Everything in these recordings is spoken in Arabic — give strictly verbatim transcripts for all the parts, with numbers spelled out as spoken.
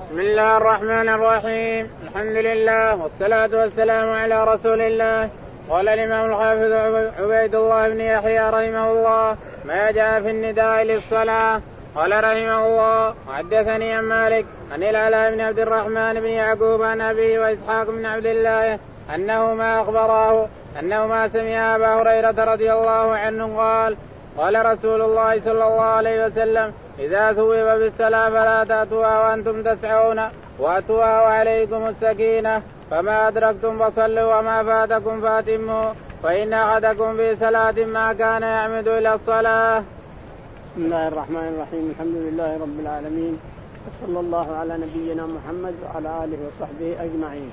بسم الله الرحمن الرحيم. الحمد لله والصلاة والسلام على رسول الله. قال الإمام الحافظ عبيد الله بن يحيى رحمه الله ما جاء في النداء للصلاة. قال رحمه الله حدثني عن مالك عن العلاء بن عبد الرحمن بن يعقوب عن أبيه وإسحاق بن عبد الله أنه ما أخبراه أنه ما سمع أبا هريرة رضي الله عنه قال قال رسول الله صلى الله عليه وسلم إذا ثوب بالصلاة فلا تأتوها وأنتم تسعون وأتوها وعليكم السكينة فما أدركتم فصلوا وما فاتكم فاتموا فإن أحدكم في صلاة ما كان يعمد إلى الصلاة. بسم الله الرحمن الرحيم. الحمد لله رب العالمين وصلى الله على نبينا محمد وعلى آله وصحبه أجمعين.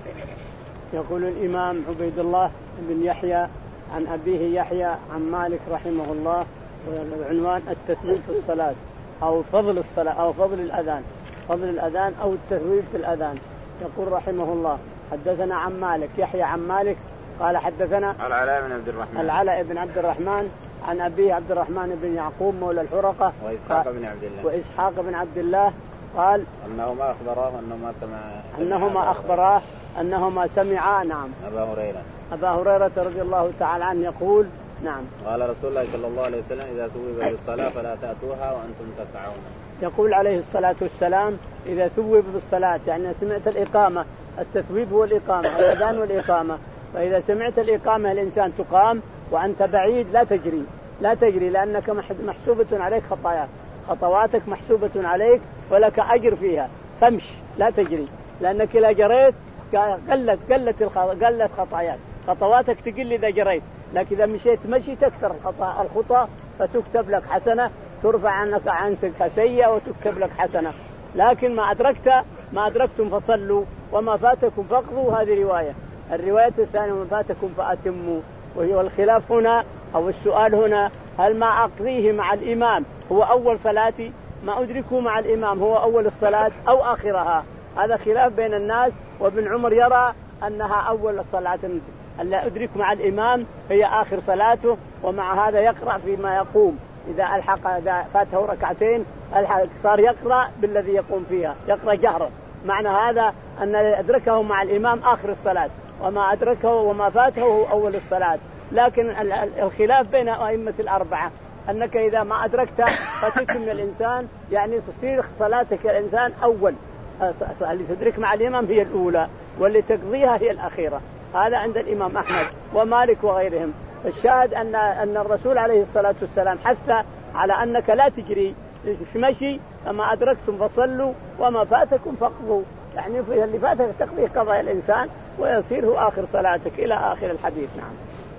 يقول الإمام عبيد الله بن يحيى عن أبيه يحيى عن مالك رحمه الله والعنوان التثويب في الصلاة أو فضل الصلاة أو فضل الأذان فضل الأذان أو التثويب في الأذان. يقول رحمه الله حدثنا عن مالك يحيى عن مالك قال حدثنا العلاء بن عبد الرحمن العلاء بن عبد الرحمن عن أبيه عبد الرحمن بن يعقوب مولى الحرقة وإسحاق بن عبد الله وإسحاق بن عبد الله قال أنهما أخبراه أنهما سمع أنهما أخبراه أنهما سمعا نعم أبا هريرة أبا هريرة رضي الله تعالى عنه يقول نعم قال رسول الله صلى الله عليه وسلم إذا ثوب بالصلاة فلا تأتوها وأنتم تسعون. يقول عليه الصلاة والسلام إذا ثوب بالصلاة يعني سمعت الإقامة. التثويب هو الإقامة الأذان والإقامة. فإذا سمعت الإقامة الإنسان تقام وأنت بعيد لا تجري لا تجري لأنك محسوبة عليك خطاياك خطواتك محسوبة عليك ولك أجر فيها فامش لا تجري لأنك إذا جريت قلت قلت قلت خطاياك خطواتك تقل إذا جريت لكن إذا مشيت مشي تكثر الخطى فتكتب لك حسنة ترفع عنك عنك سيئة وتكتب لك حسنة. لكن ما أدركت ما أدركتم فصلوا وما فاتكم فاقضوا. هذه رواية. الرواية الثانية وما فاتكم فأتموا. وهي الخلاف هنا أو السؤال هنا هل ما أقضيه مع الإمام هو أول صلاتي ما أدركه مع الإمام هو أول الصلاة أو آخرها. هذا خلاف بين الناس. وابن عمر يرى أنها أول الصلاة ألا أدرك مع الإمام هي آخر صلاته ومع هذا يقرأ فيما يقوم. إذا ألحق إذا فاته ركعتين صار يقرأ بالذي يقوم فيها يقرأ جهرا. معنى هذا أن أدركه مع الإمام آخر الصلاة وما أدركه وما فاته هو أول الصلاة. لكن الخلاف بين أئمة الأربعة أنك إذا ما أدركت فتتم من الإنسان يعني تصير صلاتك الإنسان أول. اللي تدرك مع الإمام هي الأولى واللي تقضيها هي الأخيرة. هذا عند الإمام أحمد ومالك وغيرهم. الشاهد أن أن الرسول عليه الصلاة والسلام حث على أنك لا تجري مشي فما أدركتم فصلوا وما فاتكم فاقضوا. يعني اللي فاتك تقضيه قضاء الإنسان ويصير هو آخر صلاتك إلى آخر الحديث. نعم.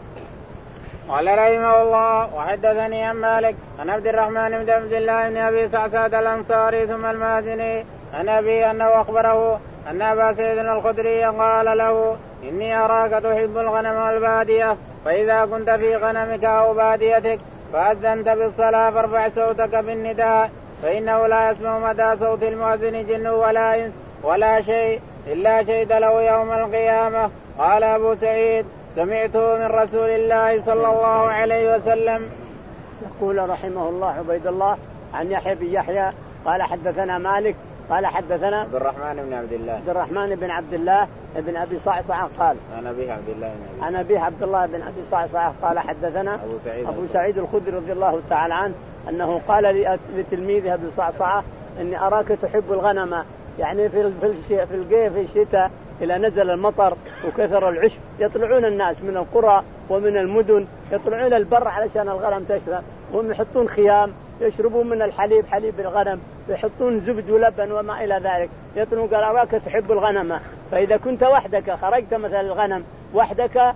قال رحمه الله وحدثني عن مالك عن عبد الرحمن بن عبد الله بن أبي سعسعة الأنصاري ثم المازني عن أبي أنه أخبره أن أبا سعيد الخدري قال له إني أراك تحب الغنم والبادية فإذا كنت في غنمك أو باديتك فأذنت بالصلاة فارفع صوتك بالنداء فإنه لا يسمع مدى صوت المؤذن جن ولا إنس ولا شيء إلا شهد له يوم القيامة. قال أبو سعيد سمعته من رسول الله صلى الله عليه وسلم. يقول رحمه الله عبيد الله عن يحيى بن يحيى قال حدثنا مالك قال حدثنا عبد الرحمن بن عبد الله عبد الرحمن بن عبد الله بن أبي صعصعة قال عن أبيه عبد الله بن عن أبيه عبد الله بن أبي صعصعة قال حدثنا أبو سعيد, أبو سعيد الخدري رضي الله تعالى عنه أنه قال لتلميذه أبي صعصعة إني أراك تحب الغنم يعني في في في الجيف في الشتاء إذا نزل المطر وكثر العشب يطلعون الناس من القرى ومن المدن يطلعون البر علشان الغنم تشرب وهم يحطون خيام يشربون من الحليب حليب الغنم يحطون زبد ولبن وما إلى ذلك يطلعون. قال أراك تحب الغنم فإذا كنت وحدك خرجت مثل الغنم وحدك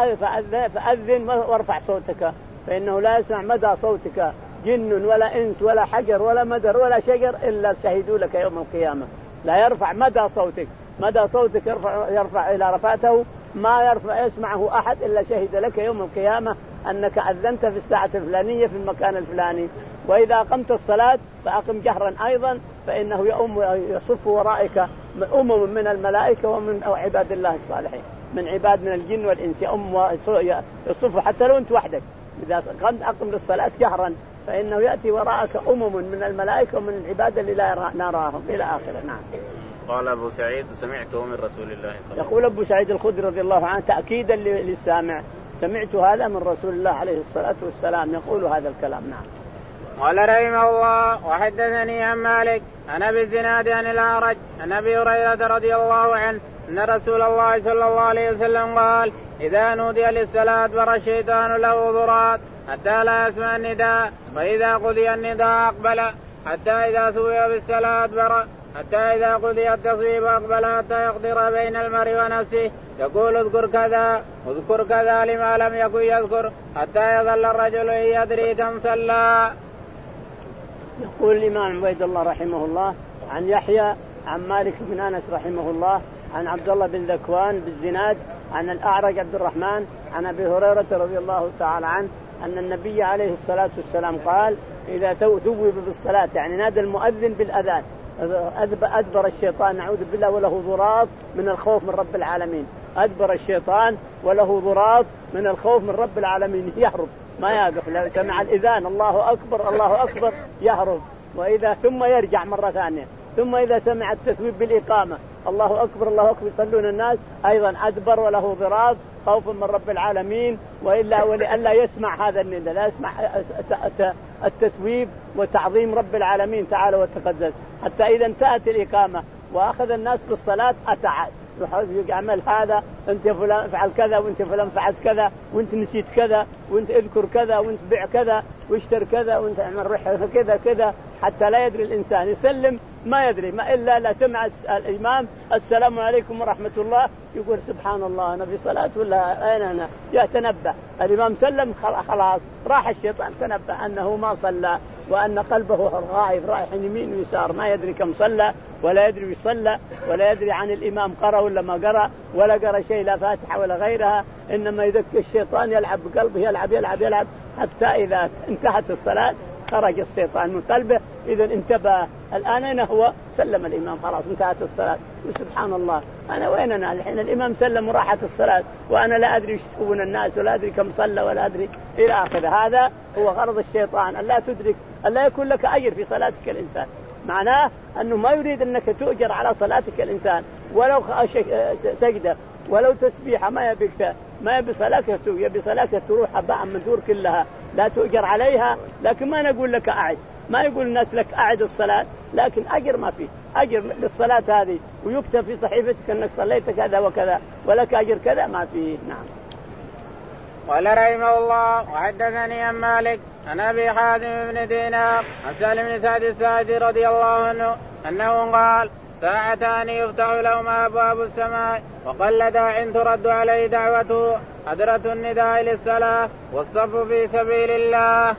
فأذن وارفع صوتك فإنه لا يسمع مدى صوتك جن ولا إنس ولا حجر ولا مدر ولا شجر إلا شهدوا لك يوم القيامة. لا يرفع مدى صوتك مدى صوتك يرفع, يرفع إلى رفعته ما يرفع يسمعه أحد إلا شهد لك يوم القيامة أنك أذنت في الساعة الفلانية في المكان الفلاني. وإذا أقمت الصلاة فأقم جهرا أيضا فإنه يؤم يصف ورائك أمم من الملائكة ومن أو عباد الله الصالحين من عباد من الجن والإنس يؤم يصف حتى لو أنت وحدك. إذا قمت أقم للصلاة جهرا فإنه يأتي وراءك أمم من الملائكة ومن العباد اللي لا نراهم إلى آخره. نعم. قال أبو سعيد سمعته من رسول الله صلى الله عليه وسلم. يقول أبو سعيد الخدري رضي الله عنه تأكيدا للسامع سمعت هذا من رسول الله عليه الصلاة والسلام يقول هذا الكلام. نعم. قال رحمه الله وحدثني عن مالك عن أبي الزناد عن الأعرج عن أبي هريرة رضي الله عنه أن رسول الله صلى الله عليه وسلم قال إذا نودي للصلاة بر الشيطان له ضرات حتى لا يسمع النداء فإذا قضي النداء أقبل حتى إذا ثوب بالصلاة بر حتى إذا قضي التصويب أقبل حتى يقدر بين المرء ونفسه يقول اذكر كذا اذكر كذا لما لم يكن يذكر حتى يظل الرجل يدري كم صلى. يقول الإمام عبيد الله رحمه الله عن يحيى عن مالك بن أنس رحمه الله عن عبد الله بن ذكوان بالزناد عن الأعرج عبد الرحمن عن أبي هريرة رضي الله تعالى عنه أن النبي عليه الصلاة والسلام قال إذا ثوب بالصلاة يعني نادى المؤذن بالأذان أدبر الشيطان نعوذ بالله وله ضراط من الخوف من رب العالمين. أدبر الشيطان وله ضراط من الخوف من رب العالمين يهرب ما يقف لو سمع الإذان الله أكبر الله أكبر يهرب وإذا ثم يرجع مرة ثانية ثم إذا سمع التثويب بالإقامة الله أكبر الله أكبر يصلون الناس أيضا أدبر وله ضراط خوفا من رب العالمين وإلا ولألا يسمع هذا النداء لا يسمع التثويب وتعظيم رب العالمين تعالى وتقدس حتى إذا انتهت الإقامة وأخذ الناس بالصلاة أتعاد يعمل هذا أنت فلان فعل كذا وأنت فلان فعلت كذا وأنت نسيت كذا وأنت اذكر كذا وأنت بيع كذا واشتر كذا وأنت اعمل رحلة كذا كذا حتى لا يدري الإنسان يسلم ما يدري ما إلا لا سمع الإمام السلام عليكم ورحمة الله يقول سبحان الله أنا في صلاة ولا أين أنا يتنبه الإمام سلم خلاص راح الشيطان تنبه أنه ما صلى وأن قلبه غائب رايح يمين ويسار ما يدري كم صلى ولا يدري يصلى ولا يدري عن الإمام قرأ ولا ما قرأ ولا قرأ شيء لا فاتحة ولا غيرها إنما يذكر الشيطان يلعب بقلبه يلعب يلعب يلعب حتى إذا انتهت الصلاة خرج الشيطان من قلبه إذا انتبه الآن أين هو سلم الإمام خلاص انتهت الصلاة وسبحان الله أنا وين أنا الحين الإمام سلم وراحت الصلاة وأنا لا أدري ايش يسوون الناس ولا أدري كم صلى ولا أدري إلى آخره. هذا هو غرض الشيطان ألا تدرك ألا يكون لك أجر في صلاتك الإنسان معناه أنه ما يريد أنك تؤجر على صلاتك الإنسان ولو سجدة ولو تسبيحة ما يبيك ما يبي صلاتك يبي صلاتك تروح هباء منثور كلها لا تؤجر عليها لكن ما نقول لك أعد ما يقول الناس لك أعد الصلاة لكن أجر ما فيه أجر للصلاة هذه ويكتب في صحيفتك أنك صليت كذا وكذا ولك أجر كذا ما فيه. نعم. قال رحمه الله وحدثني عن مالك عن أبي حازم بن دينار عن سالم بن سعد الساعدي رضي الله عنه أنه قال ساعتان يفتح لهما أبواب السماء وقل داع ترد عليه دعوته حضرة النداء للصلاة والصف في سبيل الله.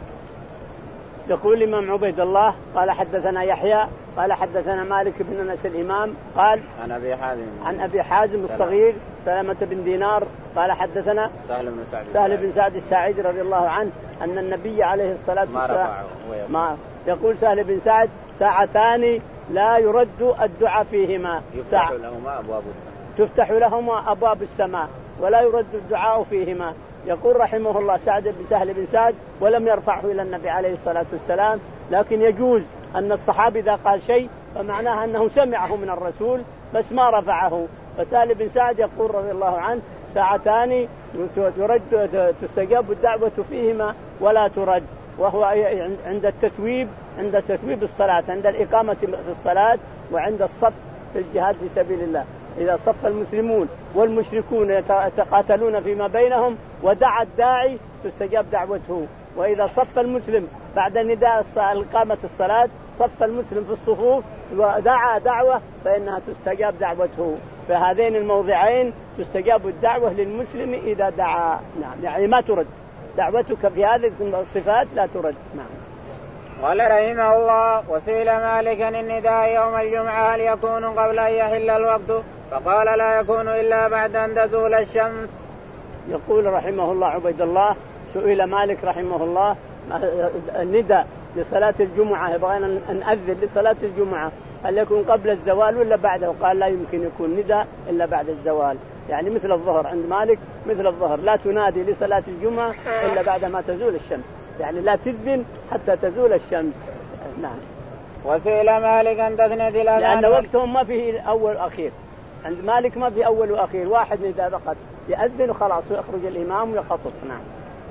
يقول الإمام عبيد الله قال حدثنا يحيى قال حدثنا مالك بن أنس الإمام قال عن أبي حازم عن أبي حازم الصغير سلمة بن دينار قال حدثنا سهل بن سعد سهل بن سعد الساعدي رضي الله عنه أن النبي عليه الصلاة والسلام ما يقول سهل بن سعد ساعتان لا يرد الدعاء فيهما يفتح لهما أبواب السماء تفتح لهما أبواب السماء ولا يرد الدعاء فيهما. يقول رحمه الله سعد بن سهل بن سعد ولم يرفعه إلى النبي عليه الصلاة والسلام لكن يجوز أن الصحابي إذا قال شيء فمعناها أنه سمعه من الرسول بس ما رفعه. فسهل بن سعد يقول رضي الله عنه ساعتان ترد تستجاب الدعوة فيهما ولا ترد وهو عند التثويب عند تثويب الصلاة عند الإقامة في الصلاة وعند الصف في الجهاد في سبيل الله. إذا صف المسلمون والمشركون يتقاتلون فيما بينهم ودعا الداعي تستجاب دعوته وإذا صف المسلم بعد نداء إقامة الصلاة صف المسلم في الصفوف ودعا دعوة فإنها تستجاب دعوته. في هذين الموضعين تستجاب الدعوة للمسلم إذا دعا. نعم يعني ما ترد دعوتك في هذه الصفات لا ترد. نعم. قال رحمه الله وسئل مالك عن النداء يوم الجمعة هل يكون قبل أن يحل الوقت فقال لا يكون إلا بعد أن تزول الشمس. يقول رحمه الله عبيد الله سئل مالك رحمه الله النداء لصلاة الجمعة يبغى أن نأذن لصلاة الجمعة هل يكون قبل الزوال ولا بعده قال لا يمكن يكون نداء إلا بعد الزوال يعني مثل الظهر عند مالك مثل الظهر لا تنادي لصلاة الجمعة إلا بعد ما تزول الشمس يعني لا تذن حتى تزول الشمس. نعم. وسئل مالك عن تثنية الأذان لأن وقتهم ما فيه أول وأخير، عند مالك ما في أول وأخير، واحد نداء فقط يأذن وخلاص ويخرج الإمام ويخطب. نعم.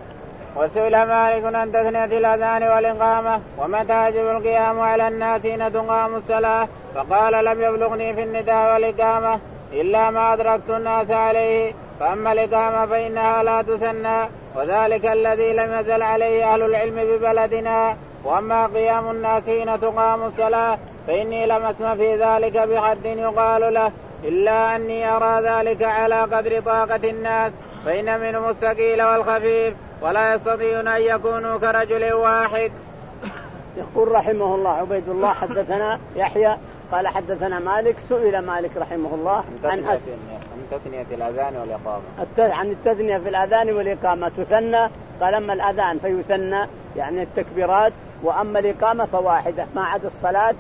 وسئل مالك عن تثنية الأذان والإقامة ومتى يجب القيام على الناس حين تقام الصلاة، فقال لم يبلغني في النداء والإقامة إلا ما أدركت الناس عليه، فأما الإقامة فإنها لا تثنى وذلك الذي لم يزل عليه أهل العلم ببلدنا، وأما قيام الناس حين تقام الصلاة فإني لم أسمع في ذلك بحد يقال له، إلا أني أرى ذلك على قدر طاقة الناس، فإن منهم الثقيل والخفيف ولا يستطيعون أن يكونوا كرجل واحد. يقول رحمه الله عبيد الله حدثنا يحيى قال حدثنا مالك. سئل مالك رحمه الله عن أس... تثنية الأذان والإقامة الت... عن التثنية في الأذان والإقامة تثنى، قال أما الأذان فيثنى يعني التكبيرات، وأما الإقامة فواحدة ما عدا الصلاة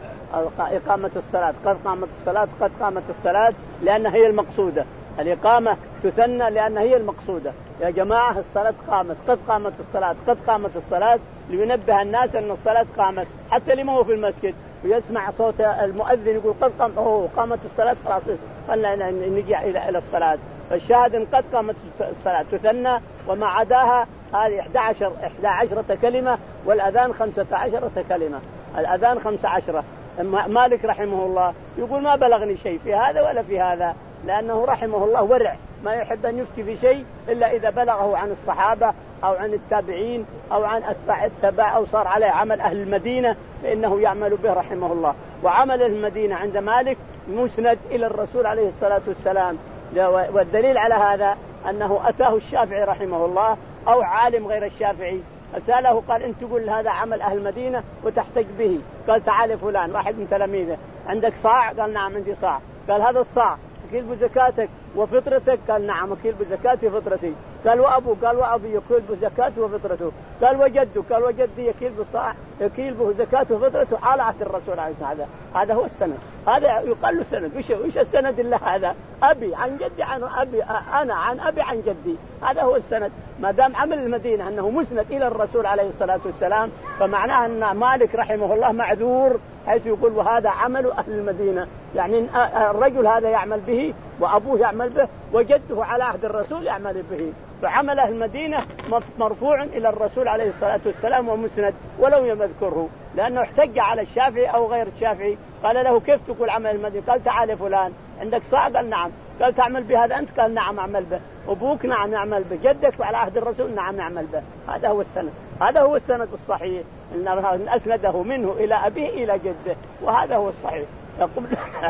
إقامة الصلاة قد قامت الصلاة قد قامت الصلاة لأنها هي المقصودة. الإقامة تثنى لأنها هي المقصودة، يا جماعة الصلاة قامت قد قامت الصلاة قد قامت الصلاة، لينبه الناس أن الصلاة قامت، حتى اللي ما هو في المسجد ويسمع صوت المؤذن يقول قد قامت أوه قامت الصلاة خلاص خلنا نجي إلى إلى الصلاة. فالشاهد إن قد قامت الصلاة تثنى، وما عداها هذه إحدى عشر إحدى عشرة كلمة، والأذان خمسة عشرة كلمة. الأذان خمسة عشرة. مالك رحمه الله يقول ما بلغني شيء في هذا ولا في هذا، لأنه رحمه الله ورع ما يحب أن يفتي في شيء إلا إذا بلغه عن الصحابة أو عن التابعين أو عن أتباع التبع أو صار عليه عمل أهل المدينة فإنه يعمل به رحمه الله. وعمل المدينة عند مالك مسند إلى الرسول عليه الصلاة والسلام، والدليل على هذا أنه أتاه الشافعي رحمه الله أو عالم غير الشافعي أسأله قال أنت تقول هذا عمل أهل المدينة وتحتج به، قال تعال فلان واحد من تلاميذه عندك صاع؟ قال نعم عندي صاع. قال هذا الصاع أكيل بزكاتك وفطرتك؟ قال نعم أكيل بزكاتي وفطرتي. قال وأبو؟ قال وأبي يكيل بزكاته وفطرته. قال وجده؟ قال وجدي يكيل بصاع يكيل بزكاته وفطرته على عهد الرسول عليه الصلاة والسلام. هذا هو السند، هذا يقال له سند. وش وش السند إلا هذا؟ أبي عن جدي عن أبي أنا عن أبي عن جدي، هذا هو السند. ما دام عمل المدينة أنه مسند إلى الرسول عليه الصلاة والسلام فمعناه أن مالك رحمه الله معذور حيث يقول وهذا عمل أهل المدينة، يعني الرجل هذا يعمل به وأبوه يعمل به وجده على عهد الرسول يعمل به، فعمل أهل المدينة مرفوع إلى الرسول عليه الصلاة والسلام ومسند ولو يذكره، لأنه احتج على الشافعي أو غير الشافعي قال له كيف تقول عمل المدينة؟ قال تعال فلان عندك صاع؟ قال نعم. قال تعمل بهذا أنت؟ قال نعم أعمل به. أبوك؟ نعم يعمل به. جدك على عهد الرسول؟ نعم يعمل به. هذا هو السند، هذا هو السند الصحيح إن أسنده منه إلى أبيه إلى جده، وهذا هو الصحيح. يقول,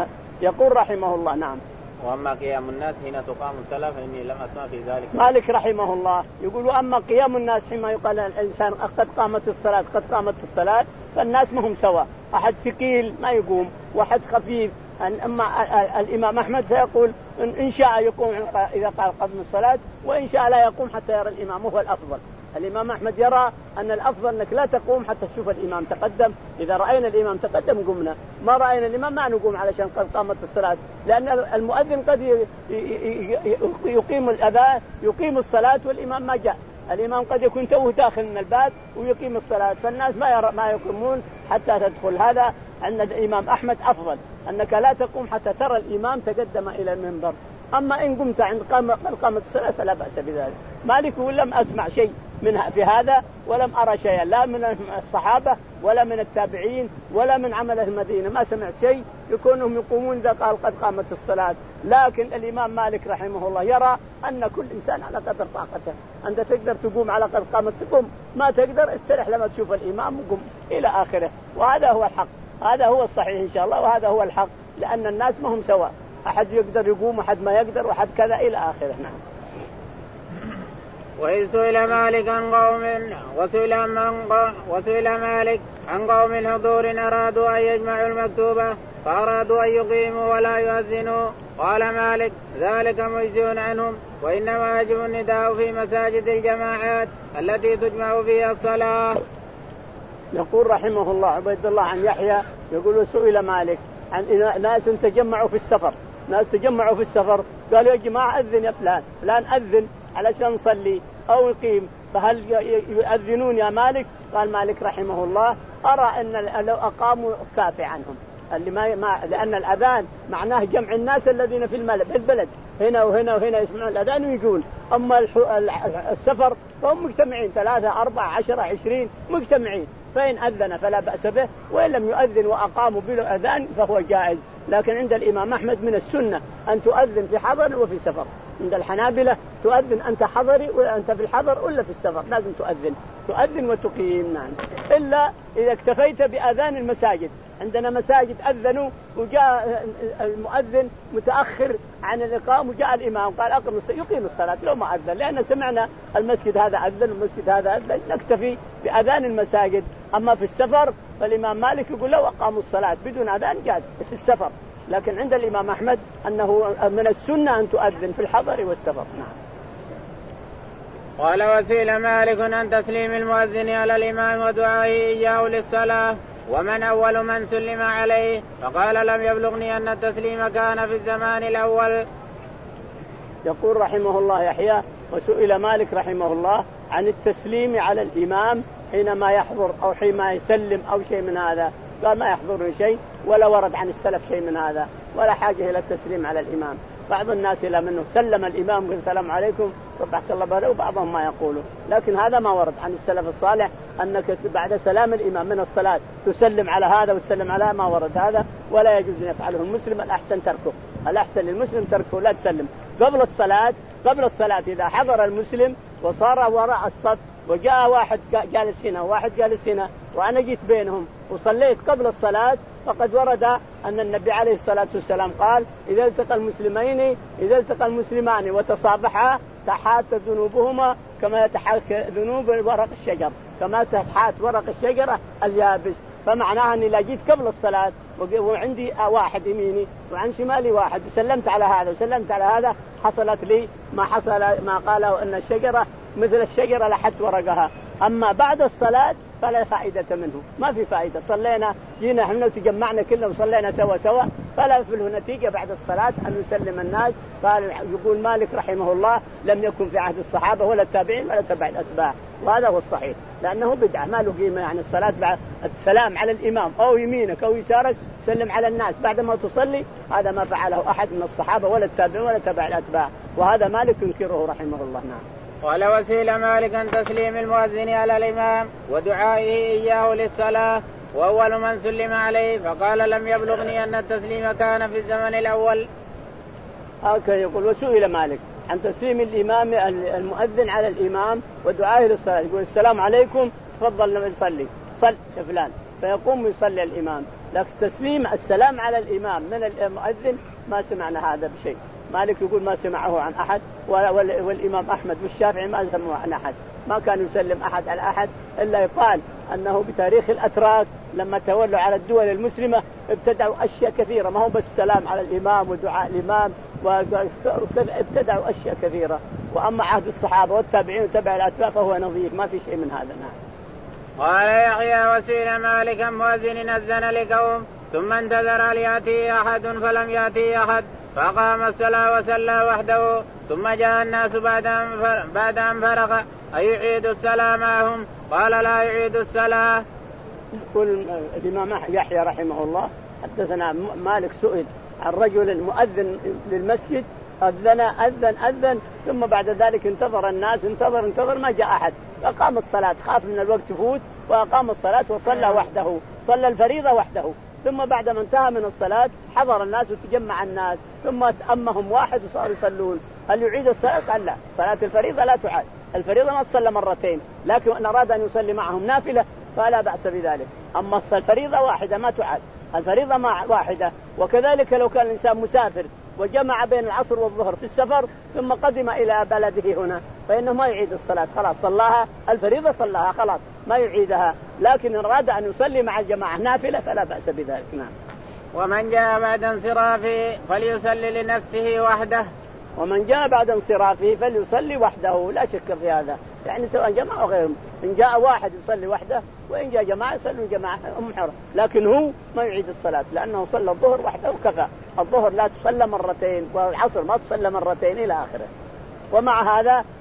يقول رحمه الله نعم. وأما قيام الناس حين تقام الصلاة فإني لم أسمع في ذلك. مالك رحمه الله يقول وأما قيام الناس حين يقال الإنسان قد قامت الصلاة قد قامت الصلاة فالناس ما هم سواء، أحد ثقيل ما يقوم واحد خفيف. أما الإمام أحمد فيقول إن شاء يقوم إذا قال قبل الصلاة وإن شاء لا يقوم حتى يرى الإمام، وهو الأفضل. الإمام أحمد يرى أن الأفضل أنك لا تقوم حتى تشوف الإمام تقدم، إذا رأينا الإمام تقدم قمنا، ما رأينا الإمام ما نقوم علشان قد قامت الصلاة، لأن المؤذن قد يقيم الأذان يقيم الصلاة والإمام ما جاء، الإمام قد يكون توه داخل من الباب ويقيم الصلاة، فالناس ما يرى ما يقومون حتى تدخل. هذا أن الإمام أحمد أفضل أنك لا تقوم حتى ترى الإمام تقدم إلى المنبر، أما إن قمت عند قامة الصلاة فلا بأس بذلك. مالك لم أسمع شيء من في هذا ولم أرى شيئا لا من الصحابة ولا من التابعين ولا من عمل المدينة، ما سمعت شيء يكونهم يقومون إذا قال قد قامت الصلاة. لكن الإمام مالك رحمه الله يرى أن كل إنسان على قدر طاقته، أنت تقدر تقوم على قد قامت قم، ما تقدر استرح لما تشوف الإمام وقم إلى آخره. وهذا هو الحق، هذا هو الصحيح إن شاء الله، وهذا هو الحق، لأن الناس ما هم سواء، أحد يقدر يقوم وأحد ما يقدر وأحد كذا إلى آخره. نعم. وإذ سئل مالك عن قوم وسئل من وسئل مالك عن قوم حضور أرادوا أن يجمعوا المكتوبة فأرادوا أن يقيموا ولا يؤذنوا، قال مالك ذلك مجزي عنهم، وإنما يجب النداء في مساجد الجماعات التي تجمع فيها الصلاة. يقول رحمه الله عبيد الله عن يحيى يقول سئل مالك عن ناس تجمعوا في السفر، ناس تجمعوا في السفر قالوا يا جماعة أذن يا فلان، فلان أذن علشان نصلي، أو يقيم، فهل يؤذنون يا مالك؟ قال مالك رحمه الله أرى أن لو أقاموا كافي عنهم، اللي ما ما لأن الأذان معناه جمع الناس الذين في البلد هنا وهنا وهنا يسمعون الأذان ويجون. أما السفر فهم مجتمعين ثلاثة أربعة عشرة عشرين مجتمعين، فإن أذن فلا بأس به، وإن لم يؤذن وأقاموا بلا أذان فهو جائز. لكن عند الإمام أحمد من السنة أن تؤذن في حضر وفي سفر. عند الحنابلة تؤذن أنت حضري وأنت في الحضر ولا في السفر، لازم تؤذن تؤذن وتقيم. نعم، إلا إذا اكتفيت بأذان المساجد. عندنا مساجد أذنوا وجاء المؤذن متأخر عن الإقامة وجاء الإمام قال أقم الصلاة، يقيم الصلاة لو ما أذن، لأن سمعنا المسجد هذا أذن والمسجد هذا أذن، نكتفي بأذان المساجد. أما في السفر فالإمام مالك يقول لو أقاموا الصلاة بدون أذان جاز في السفر، لكن عند الإمام أحمد أنه من السنة أن تؤذن في الحضر والسفر. نعم. قال وسئل مالك عن تسليم المؤذن على الإمام ودعائه إياه للصلاة ومن أول من سلم عليه، فقال لم يبلغني أن التسليم كان في الزمان الأول. يقول رحمه الله يحيى وسئل مالك رحمه الله عن التسليم على الإمام حينما يحضر أو حينما يسلم أو شيء من هذا، قال ما يحضر شيء ولا ورد عن السلف شيء من هذا، ولا حاجة إلى التسليم على الإمام. بعض الناس إلى منه سلم الإمام قال السلام عليكم صبحك الله بخير، وبعضهم ما يقولوا، لكن هذا ما ورد عن السلف الصالح أنك بعد سلام الإمام من الصلاة تسلم على هذا وتسلم على هذا، ما ورد هذا ولا يجوز أن يفعله المسلم. الأحسن تركه، الأحسن للمسلم تركه، لا تسلم قبل الصلاة. قبل الصلاة إذا حضر المسلم وصار وراء الصف وجاء واحد جالس هنا وواحد جالس هنا وأنا جيت بينهم وصليت قبل الصلاة، فقد ورد أن النبي عليه الصلاة والسلام قال إذا التقى المسلمين إذا التقى المسلمان وتصافحا تحات ذنوبهما كما يتحات ذنوب ورق الشجر، كما تحات ورق الشجرة اليابس. فمعناها أني لا جيت قبل الصلاة وعندي واحد يميني وعن شمالي واحد وسلمت على هذا وسلمت على هذا، حصلت لي ما حصل ما قالوا أن الشجرة مثل الشجرة لحت ورقها. أما بعد الصلاة فلا فائدة منه، ما في فائدة. صلينا جينا احنا وتجمعنا كلنا وصلينا سوا سوا، فلا في له نتيجة بعد الصلاة أن يسلم الناس. قال يقول مالك رحمه الله لم يكن في عهد الصحابة ولا التابعين ولا تبع الأتباع، وهذا هو الصحيح، لأنه بدعة ما له قيمة. يعني الصلاة بعد السلام على الإمام أو يمينك أو يسارك سلم على الناس بعد ما تصلي، هذا ما فعله أحد من الصحابة ولا التابعين ولا تبع الأتباع، وهذا مالك ينكره رحمه الله. نعم. قال وسئل مالك عن تسليم المؤذن على الإمام ودعائه إياه للصلاة وأول من سلم عليه، فقال لم يبلغني أن التسليم كان في الزمن الأول. هكذا يقول وسئل مالك عن تسليم الإمام المؤذن على الإمام ودعائه للصلاة، يقول السلام عليكم تفضل نصلي صل يا فلان، فيقوم يصلي الإمام. لكن تسليم السلام على الإمام من المؤذن ما سمعنا هذا بشيء. مالك يقول ما سمعه عن أحد، والإمام أحمد والشافعي ما سمعه عن أحد، ما كان يسلم أحد على أحد، إلا يقال أنه بتاريخ الأتراك لما تولوا على الدول المسلمة ابتدعوا أشياء كثيرة، ما هو بس السلام على الإمام ودعاء الإمام، وابتدعوا أشياء كثيرة. وأما عهد الصحابة والتابعين وتبع الأتباع فهو نظيف، ما في شيء من هذا. نعم. قال يحيى وسئل مالكا مؤذن أذن لقوم ثم انتظر ليأتي أحد فلم يأتي أحد فقام الصلاة وصلى وحده ثم جاء الناس بعد أن فرغ أيعيد الصلاة معهم؟ قال لا يعيد الصلاة. يقول الإمام يحيى رحمه الله حدثنا مالك سئل عن رجل مؤذن للمسجد أذن أذن أذن ثم بعد ذلك انتظر الناس انتظر انتظر ما جاء أحد، فقام الصلاة خاف من الوقت يفوت وأقام الصلاة وصلى وحده، صلى الفريضة وحده. ثم بعد ما انتهى من الصلاة حضر الناس وتجمع الناس ثم أمهم واحد وصاروا يصلون. هل يعيد الصلاة؟ قال لا، صلاة الفريضة لا تعاد، الفريضة ما تصلى مرتين، لكن إن أراد أن يصلي معهم نافلة فلا بأس بذلك. أما الفريضة واحدة ما تعاد، الفريضة ما واحدة. وكذلك لو كان الإنسان مسافر وجمع بين العصر والظهر في السفر ثم قدم إلى بلده هنا فإنه ما يعيد الصلاة، خلاص صلاها الفريضة صلاها خلاص ما يعيدها، لكن إن أراد أن يصلي مع الجماعة نافلة فلا بأس بذلك. نعم. ومن جاء بعد انصرافه فليصلي لنفسه وحده. ومن جاء بعد انصرافه فليصلي وحده، لا شك في هذا، يعني سواء جماعة أو غيرهم، إن جاء واحد يصلي وحده وإن جاء جماعة يصلوا جماعة أم حرة، لكن هو ما يعيد الصلاة لأنه صلى الظهر وحده وكفى. الظهر لا تصلى مرتين والعصر ما تصلى مرتين إلى آخره. ومع هذا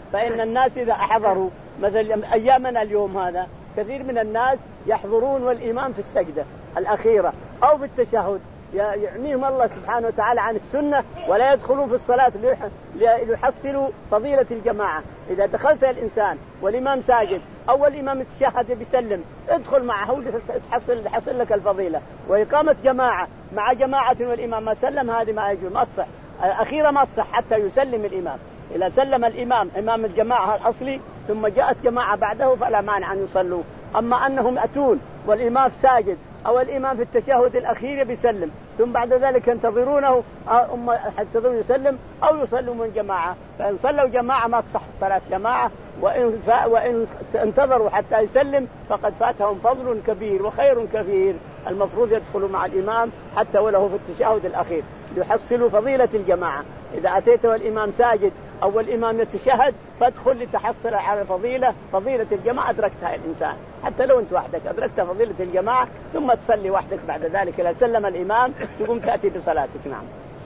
فإن الناس إذا أحضروا مثل أيامنا اليوم هذا كثير من الناس يحضرون والإمام في السجدة الأخيرة أو في التشهد يعنيهم الله سبحانه وتعالى عن السنة ولا يدخلوا في الصلاة ليحصلوا فضيلة الجماعة. إذا دخلت الإنسان والإمام ساجد أو الإمام التشهد بيسلم ادخل معه تحصل تحصل لك الفضيلة. وإقامة جماعة مع جماعة والإمام ما سلم هذه ما يجوز ما تصح أخيرا ما تصح حتى يسلم الإمام. إذا سلم الإمام إمام الجماعة الأصلي ثم جاءت جماعة بعده فلا مانع أن يصلوا. أما أنهم أتون والإمام ساجد أو الإمام في التشهد الأخير بيسلم ثم بعد ذلك ينتظرونه حتى يسلم أو يصلوا من جماعة، فإن صلوا جماعة ما تصح الصلاة جماعة، وإن, وإن انتظروا حتى يسلم فقد فاتهم فضل كبير وخير كثير. المفروض يدخلوا مع الإمام حتى وله في التشهد الأخير ليحصلوا فضيلة الجماعة. إذا أتيت والإمام ساجد أو الإمام يتشهد فادخل لتحصل على فضيلة فضيلة الجماعة أدركتها الإنسان حتى لو أنت وحدك أدركت فضيلة الجماعة ثم تصلي وحدك بعد ذلك. إذا سلم الإمام تقوم تأتي بصلاتك. نعم.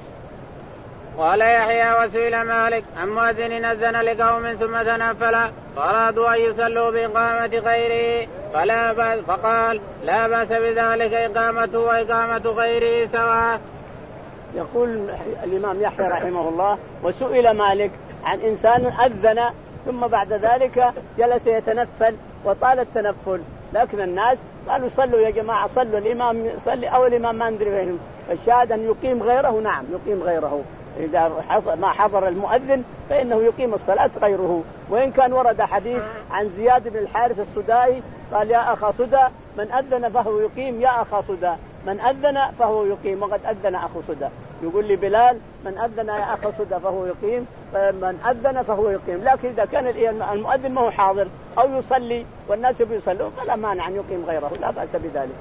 قال يحيى وسئل مالك عن مؤذن أذن لقوم ثم تنفل فأرادوا أن يصلوا بإقامة غيره فلا بأس فقال لا بأس بذلك إقامته وإقامة غيره سواء. يقول الإمام يحيى رحمه الله وسئل مالك عن إنسان أذن ثم بعد ذلك جلس يتنفل وطال التنفل، لكن الناس قالوا صلوا يا جماعة صلوا الإمام صلي أو الإمام ما ندري وين. الشاهد أن يقيم غيره. نعم يقيم غيره. إذا ما حضر المؤذن فإنه يقيم الصلاة غيره. وإن كان ورد حديث عن زياد بن الحارث السدائي قال يا أخا سدى من أذن فهو يقيم يا أخا سدى من أذن فهو يقيم وقد أذن أخو سدى. يقول لي بلال من أذن يا أخا سدى فهو يقيم من أذن فهو يقيم. لكن إذا كان المؤذن ما هو حاضر أو يصلي والناس بيصلوا فلا مانع أن يقيم غيره لا بأس بذلك.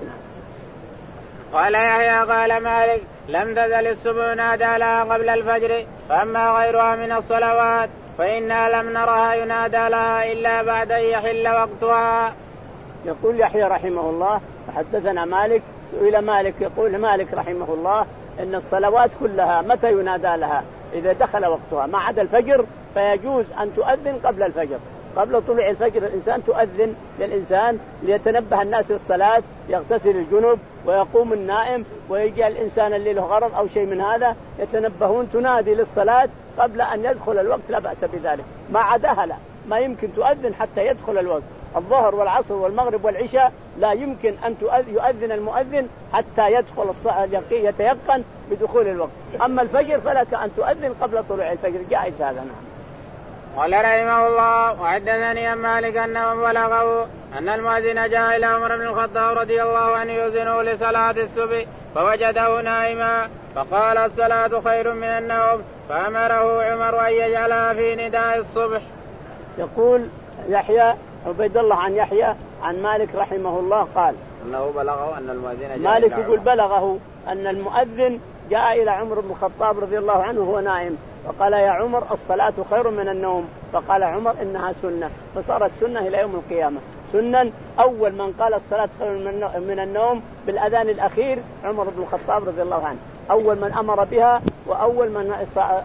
قال يحيى قال مالك لم تزل الصبح نادى لها قبل الفجر فأما غيرها من الصلوات فإنا لم نرها ينادى لها إلا بعد أن يحل وقتها. يقول يحيى رحمه الله حدثنا مالك إلى مالك يقول مالك رحمه الله إن الصلوات كلها متى ينادى لها إذا دخل وقتها ما عدا الفجر فيجوز أن تؤذن قبل الفجر. قبل طلوع الفجر الإنسان تؤذن للإنسان ليتنبه الناس للصلاة يغتسل الجنوب ويقوم النائم ويجي الإنسان اللي له غرض أو شيء من هذا يتنبهون تنادي للصلاة قبل أن يدخل الوقت لا بأس بذلك. ما عداها لا ما يمكن تؤذن حتى يدخل الوقت. الظهر والعصر والمغرب والعشاء لا يمكن أن يؤذن المؤذن حتى يدخل يتيقن بدخول الوقت. أما الفجر فلك أن تؤذن قبل طلوع الفجر جائز هذا. نعم. قال رحمه الله وحدثني عن مالك أنه بلغه أن المؤذن جاء إلى عمر بن الخطاب رضي الله عنه يؤذنه لصلاة الصبح فوجده نائما فقال الصلاة خير من النوم فأمره عمر أن يجعلها في نداء الصبح. يقول يحيى عبيد الله عن يحيى عن مالك رحمه الله قال أنه بلغه أن المؤذن جاء مالك يقول بلغه أن المؤذن جاء إلى عمر بن الخطاب رضي الله عنه وهو نائم فقال يا عمر الصلاة خير من النوم. فقال عمر إنها سنة فصارت سنة إلى يوم القيامة. سنة أول من قال الصلاة خير من النوم بالأذان الأخير عمر بن الخطاب رضي الله عنه أول من أمر بها وأول من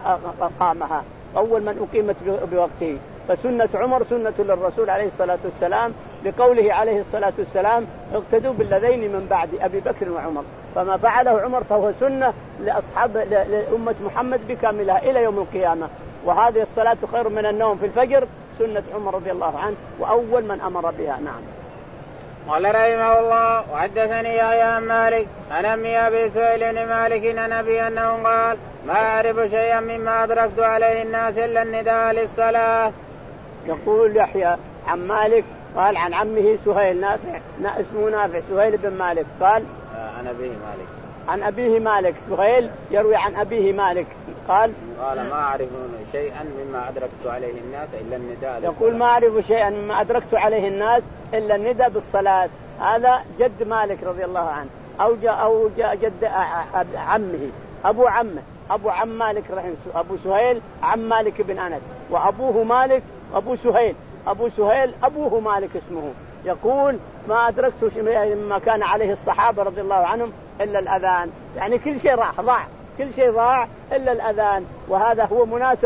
قامها أول من أقيمت بوقته. فسنة عمر سنة للرسول عليه الصلاة والسلام لقوله عليه الصلاة والسلام اقتدوا بالذين من بعد أبي بكر وعمر. فما فعله عمر فهو سنة لأصحاب لأمة محمد بكاملها إلى يوم القيامة. وهذه الصلاة خير من النوم في الفجر سنة عمر رضي الله عنه وأول من أمر بها. نعم. قال رحمه الله وحدثني يا مالك أنا أمي أبي سهيل بن مالك عن أبي أنه قال ما أعرف شيئا مما أدركت عليه الناس إلا النداء للصلاة. يقول يحيى عن مالك قال عن عمه سهيل نافع اسمه نافع سهيل بن مالك قال عن أبيه مالك عن أبيه مالك سهيل يروي عن أبيه مالك قال قال ما أعرف شيئا مما أدركت عليه الناس إلا النداء. يقول ما أعرف شيئا مما أدركت عليه الناس إلا النداء بالصلاة. هذا جد مالك رضي الله عنه أو جاء أو جاء جد عمه أبو عمه أبو عم مالك رحمه أبو سهيل عم مالك بن أنس وأبوه مالك أبو سهيل أبو سهيل أبوه مالك اسمه. يقول ما أدركت مما كان عليه الصحابة رضي الله عنهم إلا الأذان. يعني كل شيء راح ضاع كل شيء ضاع إلا الأذان. وهذا هو مناسبة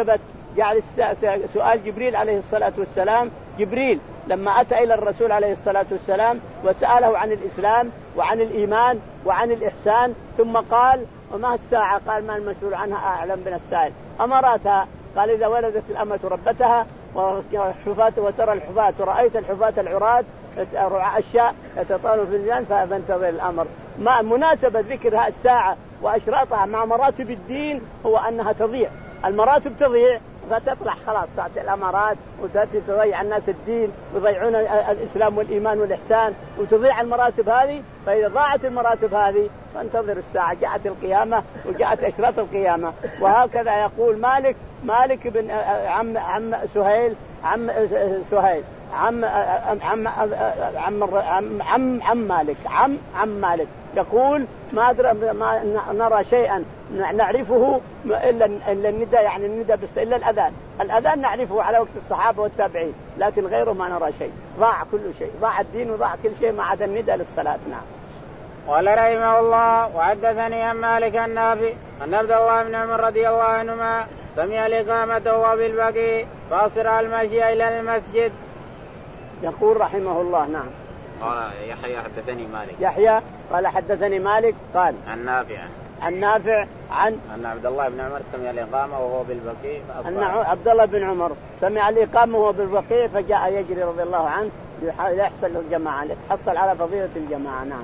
جعل سؤال جبريل عليه الصلاة والسلام. جبريل لما أتى إلى الرسول عليه الصلاة والسلام وسأله عن الإسلام وعن الإيمان وعن الإحسان، ثم قال وما الساعة؟ قال ما المسؤول عنها أعلم من السائل. أمراتها قال إذا ولدت الأمة ربتها وحفاة وترى الحفاة ورأيت الحفاة العراة رعاء الشاء يتطاولون في الميزان فانتظر الأمر. ما مناسبة ذكر الساعة وأشراطها مع مراتب الدين هو أنها تضيع، المراتب تضيع فتطلع خلاص تعطي الأمارات وتأتي تضيع الناس الدين ويضيعون الإسلام والإيمان والإحسان وتضيع المراتب هذه. فإذا ضاعت المراتب هذه فانتظر الساعة، جاءت القيامة وجاءت أشراط القيامة. وهكذا يقول مالك مالك بن عم عم سهيل عم سهيل عم عم عم عم عم, عم مالك عم عم مالك يقول ما ما نرى شيئا نعرفه إلا إلا النداء، يعني النداء بس إلا الأذان. الأذان نعرفه على وقت الصحابة والتابعين، لكن غيره ما نرى شيء. ضاع كل شيء، ضاع الدين وضاع كل شيء ما عدا النداء للصلاة. نعم. قال رحمه الله وحدثني عن مالك النافع أن عبد الله بن عمر رضي الله عنهما سمع الإقامة وهو بالبقيع فأسرع المشي إلى المسجد. يقول رحمه الله. نعم. قال يحيى حدثني مالك. يحيى قال حدثني مالك قال عن نافع عن نافع عن أن عبد الله بن عمر سمع الإقامة وهو بالبقيع أن عبد الله بن عمر سمع الإقامة وهو بالبقيع فجاء يجري رضي الله عنه ليحصل الجماعة ليتحصل على فضيلة الجماعة. نعم.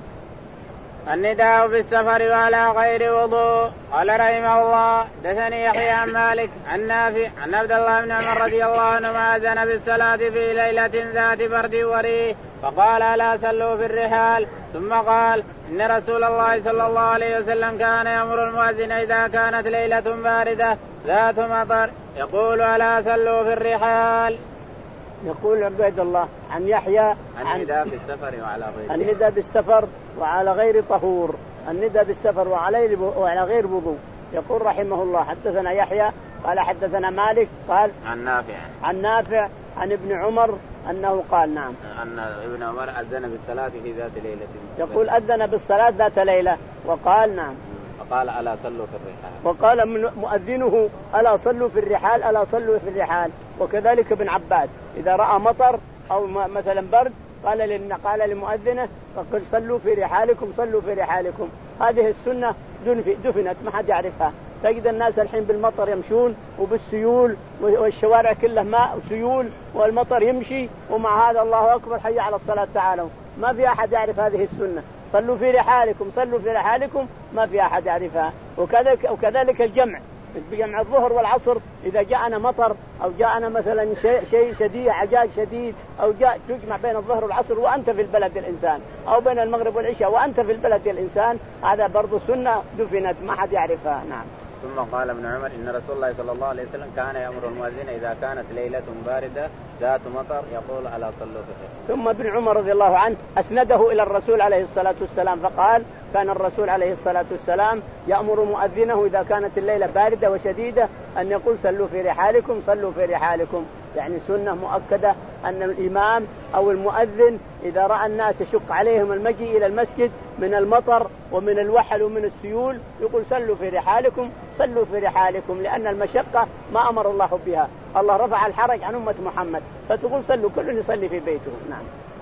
النداء بالسفر وعلى غير وضوء. قال رحمه الله دثني يحيى عن مالك عن نافع عن عبد الله بن عمر رضي الله عنهما أذن بالصلاة في ليلة ذات برد وريح فقال ألا صلوا في الرحال، ثم قال إن رسول الله صلى الله عليه وسلم كان يأمر المؤذن إذا كانت ليلة باردة ذات مطر يقول ألا صلوا في الرحال. يقول عبيد الله عن يحيى عن النداء بالسفر وعلى غير النداء بالسفر وعلى غير طهور، النداء بالسفر وعلى وعلى غير وضوء. يقول رحمه الله حدثنا يحيى قال حدثنا مالك قال عن نافع عن نافع عن ابن عمر أنه قال نعم أن ابن عمر أذن بالصلاة في ذات ليلة. يقول أذن بالصلاة ذات ليلة وقال نعم وقال ألا صلوا في الرحال، وقال مؤذنه ألا صلوا في الرحال ألا صلوا في الرحال. وكذلك ابن عباس إذا رأى مطر أو مثلا برد قال لنا قال لمؤذنه فقل صلوا في رحالكم صلوا في رحالكم. هذه السنة دفنت ما حد يعرفها. تجد الناس الحين بالمطر يمشون وبالسيول والشوارع كلها ماء وسيول والمطر يمشي ومع هذا الله أكبر حي على الصلاة تعالوا. ما في أحد يعرف هذه السنة. صلوا في رحالكم صلوا في رحالكم ما في أحد يعرفها. وكذلك, وكذلك الجمع بجمع الظهر والعصر إذا جاءنا مطر أو جاءنا مثلا شيء شيء شديد عجاج شديد أو جاء تجمع بين الظهر والعصر وأنت في البلد الإنسان أو بين المغرب والعشاء وأنت في البلد الإنسان هذا برضو سنة دفنت ما حد يعرفها. نعم. ثم قال ابن عمر إن رسول الله صلى الله عليه وسلم كان يأمر المؤذن إذا كانت ليلة باردة ذات مطر يقول ألا صلوا في الرحال. ثم ابن عمر رضي الله عنه أسنده إلى الرسول عليه الصلاة والسلام فقال كان الرسول عليه الصلاة والسلام يأمر مؤذنه إذا كانت الليلة باردة وشديدة أن يقول صلوا في رحالكم صلوا في رحالكم. يعني سنة مؤكدة أن الإمام أو المؤذن إذا رأى الناس يشق عليهم المجيء إلى المسجد من المطر ومن الوحل ومن السيول يقول صلوا في رحالكم صلوا في رحالكم، لأن المشقة ما أمر الله بها. الله رفع الحرج عن أمة محمد فتقول صلوا كل يصلي في بيته. نعم.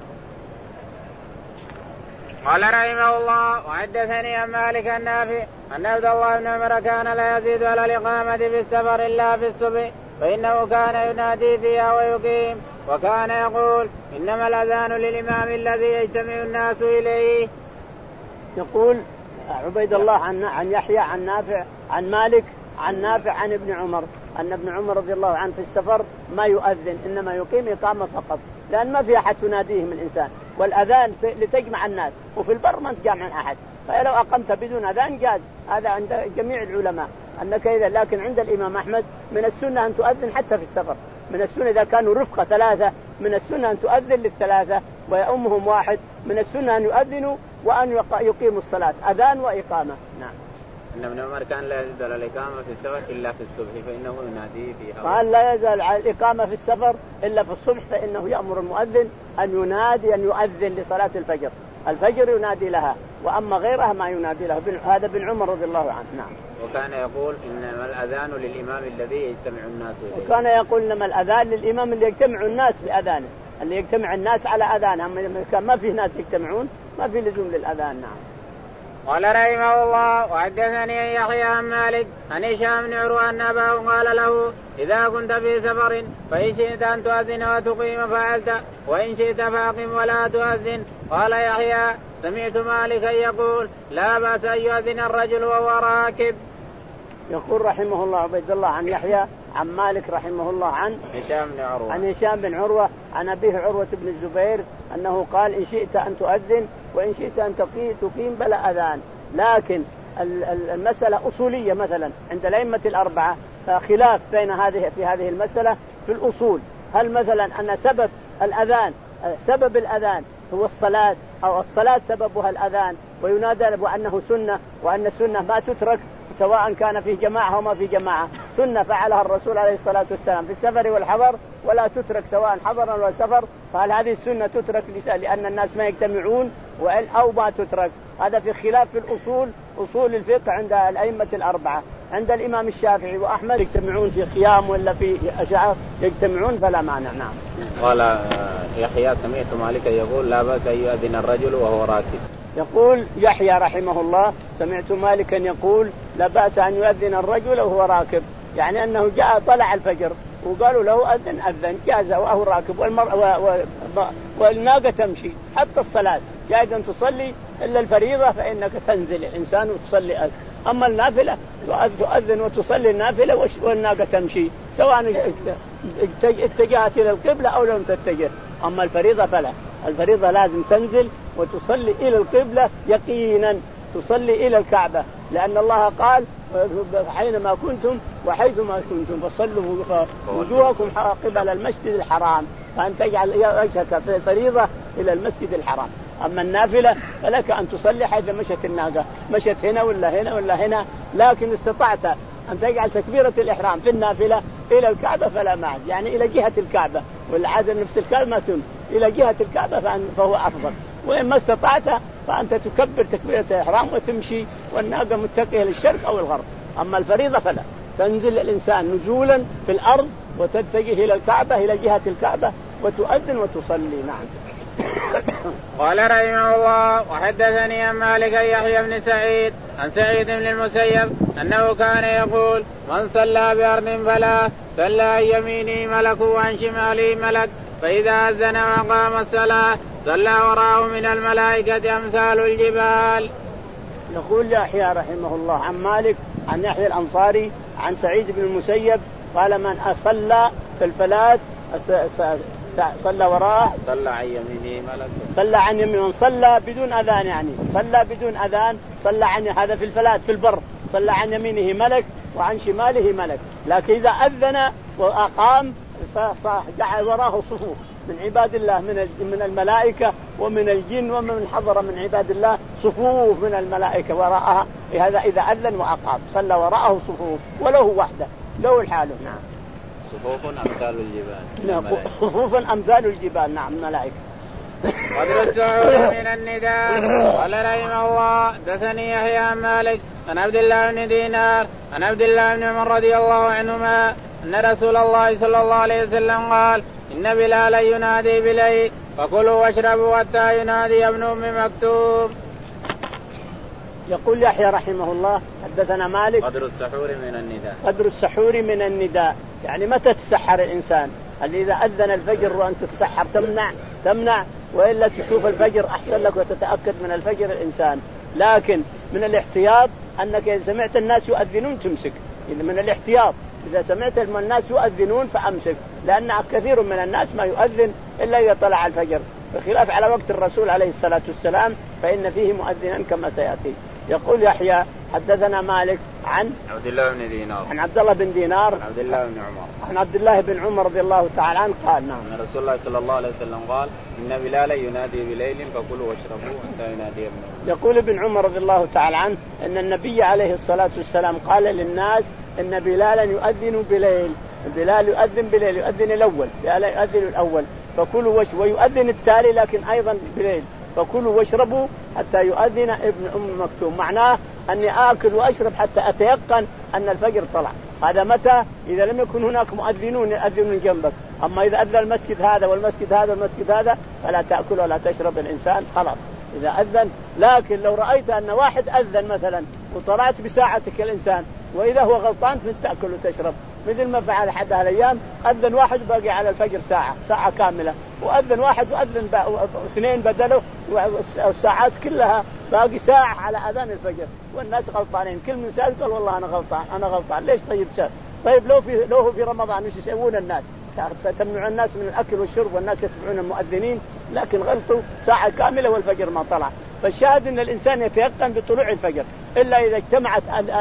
قال رحمه الله وحدثني عن مالك النافع أن عبد الله بن عمر كان لا يزيد على الإقامة في السفر إلا في الصبح فإنه كان ينادي فيها ويقيم وكان يقول إنما الأذان للإمام الذي يجتمع الناس إليه. يقول عبيد الله عن عن يحيى عن نافع عن مالك عن نافع عن ابن عمر أن ابن عمر رضي الله عنه في السفر ما يؤذن إنما يقيم إقامة فقط، لأن ما في أحد تناديه من إنسان، والأذان لتجمع الناس وفي البر ما تجمع أحد، فلو أقمت بدون أذان جاز. هذا عند جميع العلماء أنك إذا، لكن عند الإمام أحمد من السنة أن تؤذن حتى في السفر. من السنة إذا كانوا رفقة ثلاثة من السنة أن تؤذن للثلاثة ويأمهم واحد. من السنة أن يؤذنوا وأن يقيموا الصلاة أذان وإقامة. نعم. إن ابن عمر كان لا يزال الإقامة في السفر إلا في الصبح فإنه ينادي فيها. قال لا يزال الإقامة في السفر إلا في الصبح فإنه يأمر المؤذن أن ينادي أن يؤذن لصلاة الفجر. الفجر ينادي لها وأما غيرها ما ينادي له. هذا بن عمر رضي الله عنه. نعم. وكان يقول إنما الأذان للإمام الذي يجتمع الناس إليه. وكان يقول إنما الأذان للإمام اللي يجتمع الناس بأذانه، اللي يجتمع الناس على أذانهم. كان ما في ناس يجتمعون ما في لزوم للأذان. نعم. قال رحمه الله وحدثني يحيى عن مالك عن هشام بن عروة أن أباه قال له إذا كنت في سفر فإن شئت أن تؤذن وتقيم فعلت وإن شئت فأقم ولا تؤذن. قال يحيى سمعت مالكا يقول لا بأس أن يؤذن الرجل وهو راكب. يقول رحمه الله عبيد الله عن يحيى عن مالك رحمه الله عن هشام بن عروة عن هشام بن عروة عن أبيه عروة بن الزبير أنه قال إن شئت أن تؤذن وإن شئت أن تقيم بلا أذان. لكن المسألة أصولية مثلا عند الأئمة الأربعة خلاف بين هذه في هذه المسألة في الأصول. هل مثلا أن سبب الأذان سبب الأذان هو الصلاة أو الصلاة سببها الأذان وينادى وأنه سنة وأن السنة ما تترك سواء كان في جماعة أو ما في جماعة، سنة فعلها الرسول عليه الصلاة والسلام في السفر والحضر ولا تترك سواء حضرا ولا سفر. فهل هذه السنة تترك لأن الناس ما يجتمعون أو ما تترك؟ هذا في خلاف في الأصول أصول الفقه عند الأئمة الأربعة. عند الإمام الشافعي وأحمد يجتمعون في خيام ولا في أشعار يجتمعون فلا مانع. نعم. قال يحيى سمعت مالكا يقول لا بأس أن يؤذن الرجل وهو راكب. يقول يحيى رحمه الله سمعت مالكا يقول لا بأس أن يؤذن الرجل وهو راكب، يعني أنه جاء طلع الفجر وقالوا له أذن أذن جاز وهو راكب والمرأة والناقة تمشي حتى الصلاة جائز أن تصلي إلا الفريضة فإنك تنزل الإنسان وتصلي أذن. أما النافلة تؤذن وتصلي النافلة والناقة تمشي سواء اتجهت إلى القبلة أو لم تتجه. أما الفريضة فلا، الفريضة لازم تنزل وتصلي إلى القبلة يقينا، تصلي إلى الكعبة، لأن الله قال حينما كنتم وحيثما كنتم فصلوا وجوهكم قبل المسجد الحرام، فأن تجعل وجهك في الفريضة إلى المسجد الحرام. أما النافلة فلك أن تصلي حيث مشت الناقة، مشت هنا ولا هنا ولا هنا، لكن استطعت أن تجعل تكبيرة الإحرام في النافلة إلى الكعبة فلا معنى، يعني إلى جهة الكعبة، والعادة نفس الكلمة إلى جهة الكعبة فهو أفضل. وإن ما استطعت فأنت تكبر تكبيرة الإحرام وتمشي والناقة متجهة للشرق أو الغرب. أما الفريضة فلا، تنزل الإنسان نزولا في الأرض وتتجه إلى الكعبة إلى جهة الكعبة وتؤذن وتصلي. نعم. قال رحمه الله وحدثني عن مالك يحيى بن سعيد عن سعيد بن المسيب أنه كان يقول من صلى بأرض فلا صلى عن يمينه ملك وعن شماله ملك فإذا أذن وقام الصلاة صلى وراءه من الملائكة أمثال الجبال. يقول يحيى رحمه الله عن مالك عن يحيى الأنصاري عن سعيد بن المسيب قال من أصلى في الفلاة صلى وراءه صلى عن يمينه ملك صلى عن يمينه صلى بدون أذان، يعني صلى بدون أذان صلى عن هذا في الفلاة في البر صلى عن يمينه ملك وعن شماله ملك. لكن إذا أذن وأقام جعل وراه صفوف من عباد الله من من الملائكة ومن الجن ومن حضر من عباد الله صفوف من الملائكة وراءها. هذا إذا أذن وأقام صلى وراءه صفوف وله وحده له الحال. نعم. صفوف أمثال الجبال. نعم. صفوف أمثال الجبال. نعم ملائكة. قدر السعود من النداء. قال رحمه الله دثني يحيى عن مالك عن عبد الله بن دينار عن عبد الله بن عمر رضي الله عنهما أن رسول الله صلى الله عليه وسلم قال إن بلال ينادي بليل فكلوا واشربوا حتى ينادي ابن أم مكتوم. يقول يحيى رحمه الله حدثنا مالك قدر السحور من النداء. قدر السحور من النداء يعني متى تسحر الإنسان؟ هل إذا أذن الفجر وأنت تسحر تمنع تمنع وإلا تشوف الفجر أحسن لك وتتأكد من الفجر الإنسان. لكن من الاحتياط أنك إذا سمعت الناس يؤذنون تمسك، إذا من الاحتياط إذا سمعت الناس يؤذنون فأمسك، لأن كثير من الناس ما يؤذن إلا إذا طلع الفجر، بخلاف على وقت الرسول عليه الصلاة والسلام فإن فيه مؤذنا كما سيأتي. يقول يحيى حدثنا مالك عن عبد الله بن دينار عن عبد الله بن دينار عن عبد الله بن عمر عن عبد الله بن عمر رضي الله تعالى عنه قال نعم أن رسول الله صلى الله عليه وسلم قال إن بلال ينادي بليل فكلوا واشربوا حتى ينادي ابن. يقول ابن عمر رضي الله تعالى عنه أن النبي عليه الصلاة والسلام قال للناس إن بلالا يؤذن بليل، بلال يؤذن بليل يؤذن الأول بلال يؤذن الأول فكلوا وش ويؤذن التالي لكن أيضا بليل فكلوا واشربوا حتى يؤذن ابن أم مكتوم، معناه أني آكل وأشرب حتى أتيقن أن الفجر طلع. هذا متى؟ إذا لم يكن هناك مؤذنون يؤذن من جنبك. أما إذا أذن المسجد هذا والمسجد هذا والمسجد هذا فلا تأكل ولا تشرب الإنسان خلاص إذا أذن. لكن لو رأيت أن واحد أذن مثلا وطلعت بساعتك الإنسان وإذا هو غلطان فتأكل وتشرب، مثل ما فعل أحد هالأيام، أذن واحد باقي على الفجر ساعة ساعة كاملة، وأذن واحد وأذن اثنين بدله والساعات كلها باقي ساعة على أذان الفجر، والناس غلطانين. كل من سأل قال والله أنا غلطان أنا غلطان. ليش طيب سأل؟ طيب لو في لو في رمضان وش يسوون الناس؟ تمنع الناس من الأكل والشرب والناس يتبعون المؤذنين، لكن غلطوا ساعة كاملة والفجر ما طلع. فالشاهد أن الإنسان يتيقن بطلوع الفجر، إلا إذا اجتمعت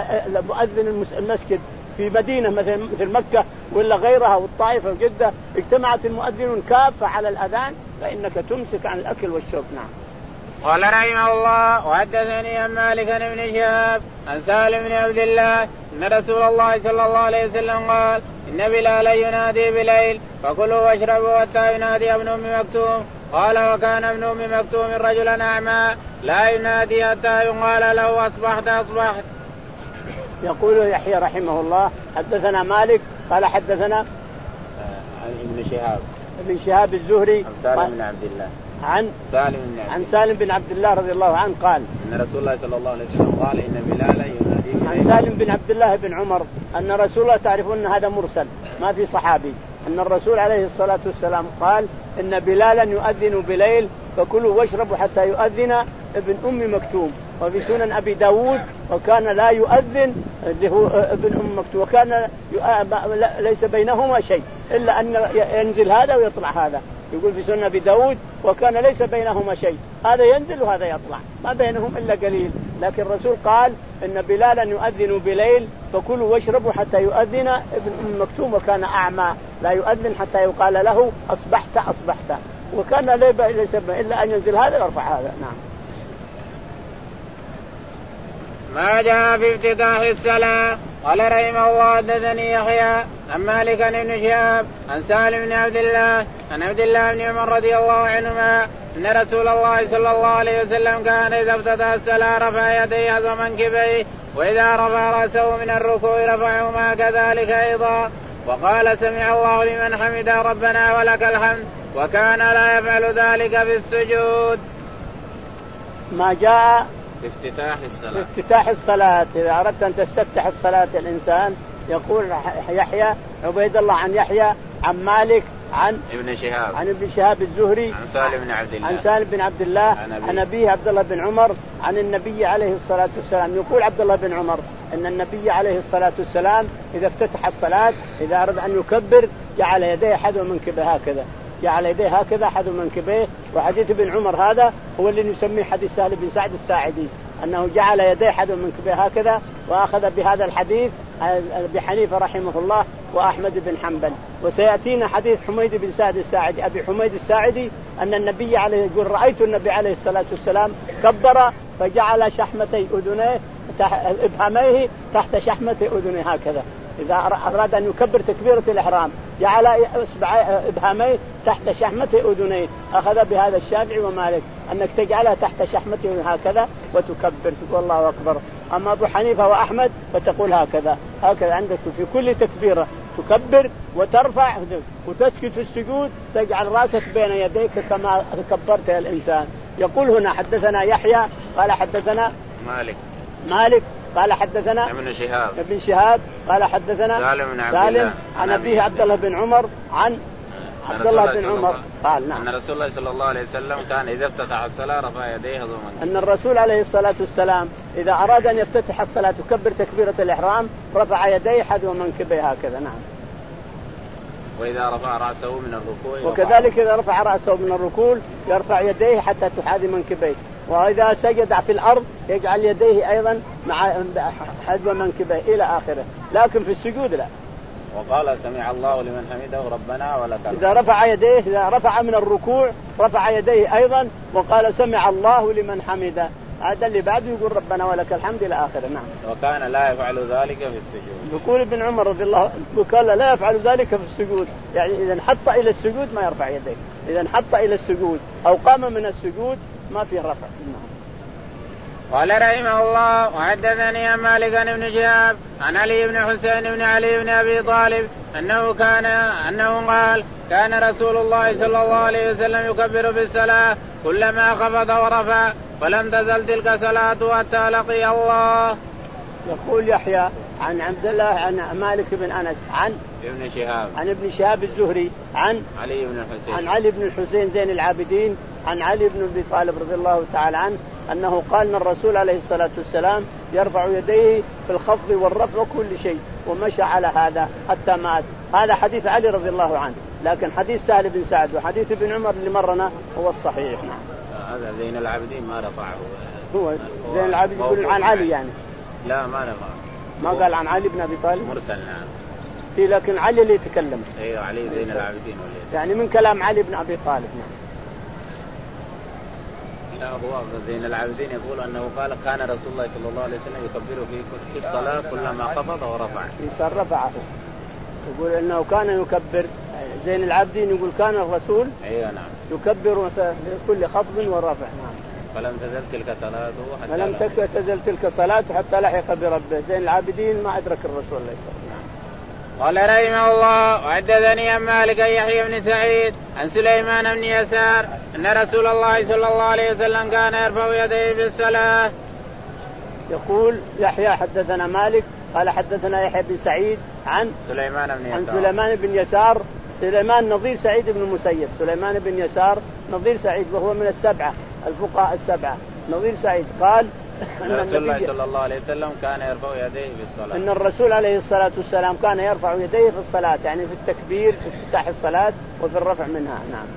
مؤذن المسجد في مدينة مثل مكة ولا غيرها والطائف وجدة، اجتمعت المؤذنون كافة على الأذان، فإنك تمسك عن الأكل والشرب. نعم. قال رحمه الله وحدثني عن مالك بن شهاب عن سالم بن عبد الله أن رسول الله صلى الله عليه وسلم قال إن بلالا ينادي بليل فكلوا واشربوا حتى ينادي ابن أم مكتوم. قال وكان ابن أم مكتوم رجلا أعمى لا ينادي حتى يقال له أصبحت أصبحت. يقول يحيى رحمه الله حدثنا مالك قال حدثنا عن ابن شهاب ابن شهاب الزهري عن سالم بن عبد الله عن سالم بن عبد عن سالم بن عبد الله رضي الله عنه قال ان رسول الله صلى الله عليه وسلم قال ان بلالا ينادي. عن سالم بن عبد الله بن عمر ان رسول الله، تعرفون هذا مرسل ما في صحابي، ان الرسول عليه الصلاة والسلام قال ان بلالا يؤذن بليل فكلوا واشربوا حتى يؤذن ابن أم مكتوم. وفي سنن أبي داود وكان لا يؤذن اللي هو ابن أم مكتوم، وكان ليس بينهما شيء إلا أن ينزل هذا ويطلع هذا. يقول في سنن أبي داود وكان ليس بينهما شيء، هذا ينزل وهذا يطلع، ما بينهم إلا قليل. لكن الرسول قال إن بلالا يؤذن بليل فكلوا واشربوا حتى يؤذن ابن أم مكتوم، وكان أعمى لا يؤذن حتى يقال له أصبحت أصبحت، وكان ليس إلا أن ينزل هذا ويرفع هذا. نعم. ما جاء في افتتاح الصلاة. قال رحمه الله حدثني يحيى عن مالك بن شهاب عن سالم بن عبد الله عن عبد الله بن عمر رضي الله عنهما ان رسول الله صلى الله عليه وسلم كان اذا افتتح الصلاة رفع يديه ومنكبيه، واذا رفع راسه من الركوع رفعهما كذلك ايضا، وقال سمع الله لمن حمده ربنا ولك الحمد، وكان لا يفعل ذلك في السجود. ما جاء في افتتاح الصلاة. في افتتاح الصلاة، إذا أردت أن تستفتح الصلاة الإنسان يقول يحيى عبيد الله عن يحيى عن مالك عن ابن شهاب عن ابن شهاب الزهري عن سالم بن عبد الله عن سالم بن عبد الله عن أبيه عبد الله بن عمر عن النبي عليه الصلاة والسلام. يقول عبد الله بن عمر أن النبي عليه الصلاة والسلام إذا افتتح الصلاة إذا أراد أن يكبر جعل يديه حذو منكبه هكذا، جعل يديه هكذا حذو منكبيه. وحديث ابن عمر هذا هو اللي نسميه حديث سهل بن سعد الساعدي، أنه جعل يديه حذو منكبيه هكذا. وأخذ بهذا الحديث أبي حنيفة رحمه الله وأحمد بن حنبل. وسيأتينا حديث حميد بن سعد الساعدي أبي حميد الساعدي أن النبي عليه يقول رأيت النبي عليه الصلاة والسلام كبر فجعل شحمتي أذنيه إبهاميه تحت شحمتي أذنيه هكذا. إذا أراد أن يكبر تكبيرة الإحرام جعل إصبع إبهاميه تحت شحمة أذنيه. أخذ بهذا الشافعي ومالك أنك تجعلها تحت شحمته هكذا وتكبر تقول الله أكبر. أما أبو حنيفة وأحمد فتقول هكذا هكذا عندك في كل تكبيرة تكبر وترفع وتسكت في السجود تجعل رأسك بين يديك كما كبرت الإنسان. يقول هنا حدثنا يحيى قال حدثنا مالك مالك قال حدثنا ابن شهاب ابن شهاب قال حدثنا سالم بن عبد سالم الله عن أبيه عبد الله بن عمر عن عبد الله بن عمر قال نعم أن رسول الله صلى الله عليه وسلم كان إذا افتتح الصلاة رفع يديه ضمن. أن الرسول عليه الصلاة والسلام إذا أراد أن يفتتح الصلاة تكبر تكبيرة الإحرام رفع يديه حذو منكبيه هكذا. نعم. وإذا رفع رأسه من الركوع وكذلك إذا رفع رأسه من الركوع يرفع يديه حتى تحاذي منكبيه. وإذا سجد في الأرض يجعل يديه أيضا مع حذو منكبيه إلى آخره. لكن في السجود لا. وقال سمع الله لمن حمده ربنا ولك الحمد. إذا رفع يديه إذا رفع من الركوع رفع يديه أيضا وقال سمع الله لمن حمده. هذا اللي بعده يقول ربنا ولك الحمد إلى آخره. نعم. وكان لا يفعل ذلك في السجود. يقول ابن عمر رضي الله عنه قال لا يفعل ذلك في السجود، يعني إذا انحط إلى السجود ما يرفع يديه، إذا انحط إلى السجود أو قام من السجود ما فيه رفع. قال رحمه الله وحدثني عن مالك بن شهاب عن علي بن حسين بن علي بن ابي طالب انه كان انه قال كان رسول الله صلى الله عليه وسلم يكبر بالصلاه كلما خفض ورفع فلم تزل تلك صلاته حتى لقي الله. يقول يحيى عن عبد الله عن مالك بن انس عن ابن شهاب عن ابن شهاب الزهري عن علي بن الحسين عن علي بن الحسين زين العابدين عن علي بن ابي طالب رضي الله تعالى عنه انه قال ان الرسول عليه الصلاه والسلام يرفع يديه في الخفض والرفع وكل شيء ومشى على هذا حتى مات. هذا حديث علي رضي الله عنه، لكن حديث سهل بن سعد وحديث ابن عمر اللي مرنا هو الصحيح. هذا زين العابدين ما رفعه هو زين العابدين يقول عن علي يعني لا ما رفعه ما قال عن علي بن ابي طالب مرسل. نعم في لكن علي اللي يتكلم. ايوه علي زين العابدين يعني من كلام علي بن ابي طالب. نعم لا هو زين العابدين يقول انه قال كان رسول الله صلى الله عليه وسلم يكبر في الصلاه كلما خفض ورفع يسار رفعه. يقول انه كان يكبر زين العابدين يقول كان الرسول ايوه نعم يكبر في كل خفض ورفع. نعم فلم تزل تلك صلاته حتى فلم تزل تلك صلاته حتى لحق بربه. زين العابدين ما ادرك الرسول عليه الصلاه والسلام. قال رحمه الله وحدثني عن مالك يحيى بن سعيد عن سليمان بن يسار ان رسول الله صلى الله عليه وسلم كان يرفع يديه في الصلاه. يقول يحيى حدثنا مالك قال حدثنا يحيى بن سعيد عن سليمان بن يسار عن سليمان بن يسار. سليمان نظير سعيد بن المسيب. سليمان بن يسار نظير سعيد وهو من السبعه الفقهاء السبعه. نظير سعيد قال ان رسول الله صلى الله عليه وسلم كان يرفع يديه في الصلاه. ان الرسول عليه الصلاه والسلام كان يرفع يديه في الصلاه يعني في التكبير في افتتاح الصلاه وفي الرفع منها. نعم.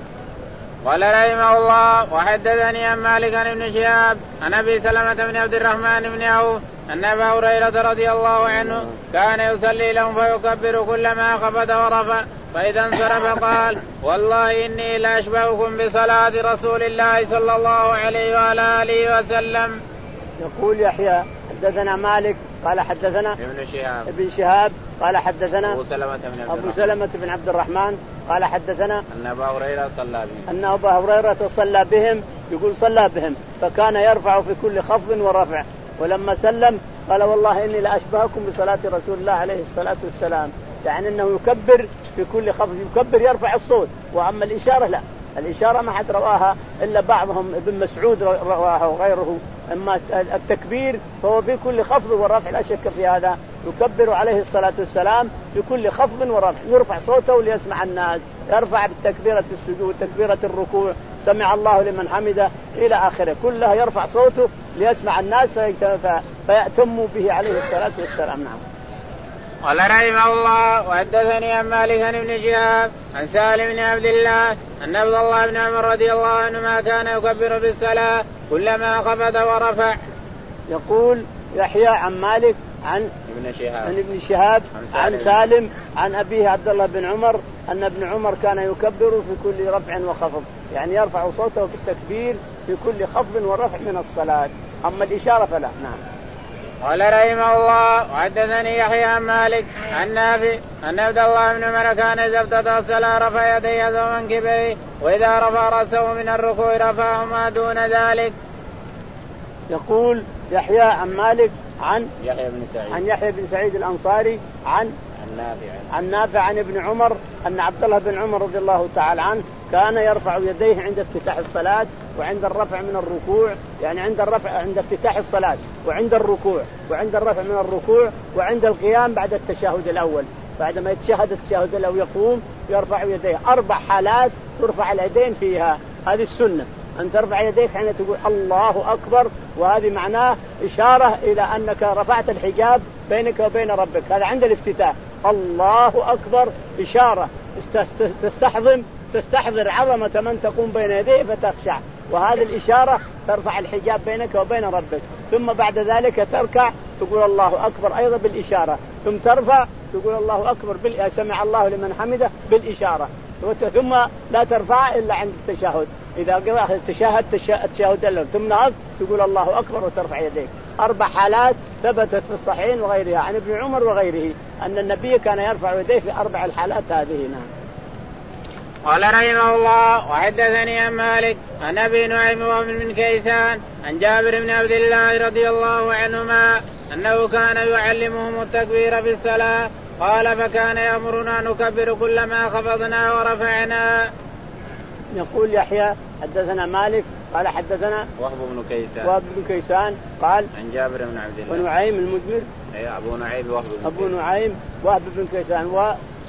قال رحمه الله وحدثني عن مالك بن شهاب عن ابي سلمة بن عبد الرحمن بن عوف ان ابا هريرة رضي الله عنه كان يصلي لهم فيكبر كلما خفض ورفع فاذا انصرف قال والله اني لاشبهكم بصلاة رسول الله صلى الله عليه وعلى اله وسلم. يقول يحيى حدثنا مالك قال حدثنا ابن شهاب ابن شهاب قال حدثنا أبو سلمة بن عبد أبو سلمة بن عبد الرحمن قال حدثنا أن أبا هريرة صلى بهم أن أبا هريرة صلى بهم. يقول صلى بهم فكان يرفع في كل خفض ورفع ولما سلم قال والله إني لأشبهكم بصلاة رسول الله عليه الصلاة والسلام. يعني أنه يكبر في كل خفض يكبر يرفع الصوت وأما الإشارة لا. الإشارة ما حد رواها إلا بعضهم ابن مسعود رواها وغيره. أما التكبير فهو في كل خفض ورفع لا شك في هذا. يكبر عليه الصلاة والسلام في كل خفض ورفع يرفع صوته ليسمع الناس. يرفع بالتكبيرة السجود تكبيرة الركوع سمع الله لمن حمده إلى آخره كلها يرفع صوته ليسمع الناس فيأتموا به عليه الصلاة والسلام. نعم. قال رحمه الله وحدثني عن مالك بن شهاب عن سالم بن عبد الله أن عبد الله بن عمر رضي الله عنهما كان يكبر في الصلاة كلما خفض ورفع. يقول يحيى عن مالك عن ابن شهاب عن ابن شهاب عن, عن سالم عن أبيه عبد الله بن عمر أن ابن عمر كان يكبر في كل رفع وخفض يعني يرفع صوته في التكبير في كل خفض ورفع من الصلاة. أما الإشارة فلا. نعم. قال رحمه الله وحدثني يحيى عن مالك عن نافع أن عبد الله بن عمر كان إذا افتتح الصلاة رفع يديه ثم منكبيه وإذا رفع رأسه من الركوع رفعه ما دون ذلك. يقول يحيى عن مالك عن يحيى بن سعيد عن يحيى بن سعيد الأنصاري عن النافع عن نافع عن ابن عمر أن عبد الله بن عمر رضي الله تعالى عنه كان يرفع يديه عند افتتاح الصلاة وعند الرفع من الركوع يعني عند الرفع عند افتتاح الصلاة وعند الركوع وعند الرفع من الركوع وعند القيام بعد التشهد الأول. بعدما يتشهد التشهد الأول يقوم يرفع يديه. أربع حالات ترفع اليدين فيها. هذه السنة أن ترفع يديك حين تقول الله أكبر وهذه معناه إشارة إلى أنك رفعت الحجاب بينك وبين ربك. هذا عند الافتتاح الله أكبر إشارة تستحضم تستحضر عظمة من تقوم بين يديه فتخشع وهذه الإشارة ترفع الحجاب بينك وبين ربك. ثم بعد ذلك تركع تقول الله أكبر أيضا بالإشارة ثم ترفع تقول الله أكبر بال... سمع الله لمن حمده بالإشارة ثم لا ترفع إلا عند التشهد. إذا قرأت التشهد التشهد الأول ثم نهض تقول الله أكبر وترفع يديك. أربع حالات ثبتت في الصحيحين وغيرها عن ابن عمر وغيره أن النبي كان يرفع يديه في أربع الحالات هذه. نعم. قال رحمه الله وحدثني عن مالك عن ابي نعيم وابن بن كيسان عن جابر بن عبد الله رضي الله عنهما انه كان يعلمهم التكبير في الصلاه قال فكان يأمرنا نكبر كلما خفضنا ورفعنا. يقول يحيى حدثنا مالك قال حدثنا وهب بن كيسان وهب بن كيسان قال عن جابر بن عبد الله ونعيم المدمر اي ابو نعيم وهب بن ابو نعيم وهب بن كيسان و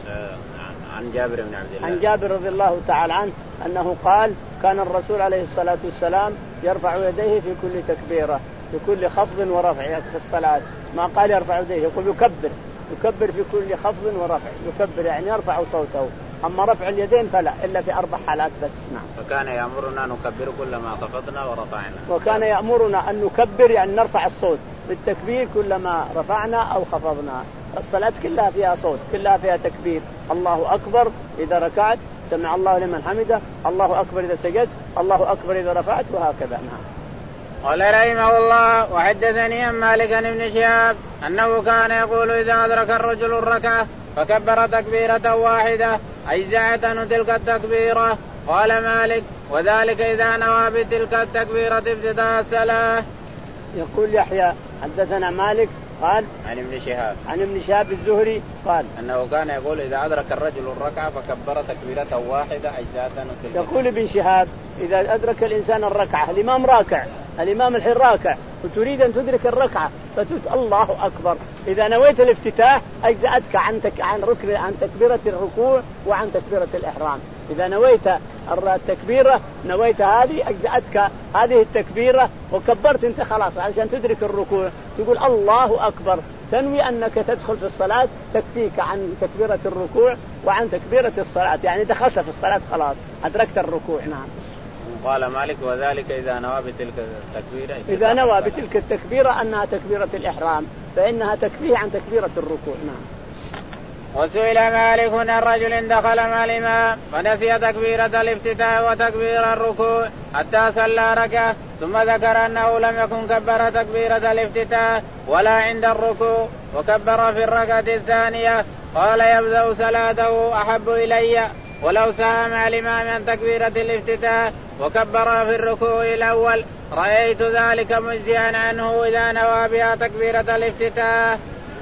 عن جابر بن عبد الله عن جابر رضي الله تعالى عنه انه قال كان الرسول عليه الصلاه والسلام يرفع يديه في كل تكبيره في كل خفض ورفع في الصلاه، ما قال يرفع يديه، يقول يكبر يكبر في كل خفض ورفع، يكبر يعني يرفع صوته، أما رفع اليدين فلا إلا في أربع حالات بس. نعم. فكان يأمرنا نكبر كلما خفضنا ورفعنا. وكان يأمرنا أن نكبر يعني نرفع الصوت بالتكبير كلما رفعنا أو خفضنا. الصلاة كلها فيها صوت، كلها فيها تكبير، الله أكبر إذا ركعت، سمع الله لمن حمده، الله أكبر إذا سجد، الله أكبر إذا رفعت، وهكذا. نعم. قال رحمه الله وحدثني عن مالك بن ابن شهاب أنه كان يقول إذا أدرك الرجل الركعة فكبر تكبيرة واحدة أجزعت عنه تلك التكبيرة. قال مالك وذلك إذا نوى بتلك التكبيرة ابتداء الصلاة. يقول يحيى حدثنا مالك قال عن ابن شهاب عن ابن شهاب الزهري قال أنه كان يقول إذا أدرك الرجل الركعة فكبر تكبيرة واحدة أجزاء عنه تلك. يقول ابن شهاب إذا أدرك الإنسان الركعة، الإمام راكع، الإمام الحين راكع وتريد أن تدرك الركعة فتقول الله أكبر، إذا نويت الافتتاح أجزأتك عن تك... عن ركن عن تكبيرة الركوع وعن تكبيرة الإحرام. إذا نويت التكبيرة نويت هذه أجزأتك هذه التكبيرة وكبرت أنت خلاص عشان تدرك الركوع، تقول الله أكبر، تنوي أنك تدخل في الصلاة تكفيك عن تكبيرة الركوع وعن تكبيرة الصلاة، يعني دخلت في الصلاة خلاص أدركت الركوع. نعم. قال مالك وذلك إذا نوى بتلك التكبيرة إذا نوى بتلك التكبيرة أنها تكبيرة الإحرام فإنها تكفيه عن تكبيرة الركوع. نعم. وسئل مالك عن رجل دخل مع الإمام فنسي تكبيرة الافتتاح وتكبير الركوع حتى صلى ركعة ثم ذكر أنه لم يكن كبر تكبيرة الافتتاح ولا عند الركوع وكبر في الركعة الثانية، قال يبدأ صلاته أحب إلي ولو ساهم مع الإمام عن تكبيرة الافتتاح وكبر في الركوع الأول رأيت ذلك مجزئا عنه إذا نوى بها تكبيرة الافتتاح.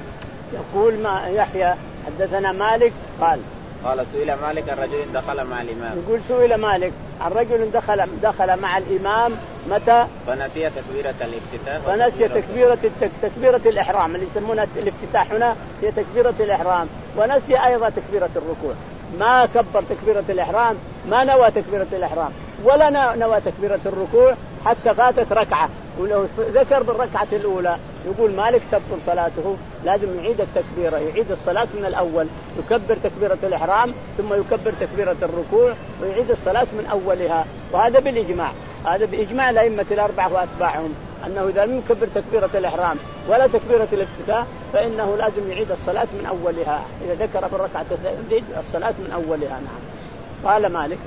يقول ما يحيى حدثنا مالك قال قال سئل مالك عن رجل دخل مع الإمام. يقول سئل مالك عن رجل دخل دخل مع الإمام متى؟ فنسي تكبيرة الافتتاح فنسي تكبيرة تكبيرة الإحرام اللي يسمونها الافتتاح هنا هي تكبيرة الإحرام، ونسي أيضا تكبيرة الركوع، ما كبر تكبيرة الإحرام، ما نوى تكبيرة الإحرام ولا نوى تكبيرة الركوع حتى فاتت ركعة، ولو ذكر بالركعة الأولى يقول مالك تبطل صلاته، لازم يعيد التكبيرة، يعيد الصلاة من الأول، يكبر تكبيرة الإحرام ثم يكبر تكبيرة الركوع ويعيد الصلاة من أولها. وهذا بالإجماع، هذا بإجماع الأئمة الأربعة وأتباعهم أنه إذا لم يكبر تكبيرة الإحرام ولا تكبيرة الافتتاح فإنه لازم يعيد الصلاة من أولها، إذا ذكر بالركعة يعيد الصلاة من أولها. نعم. قال مالك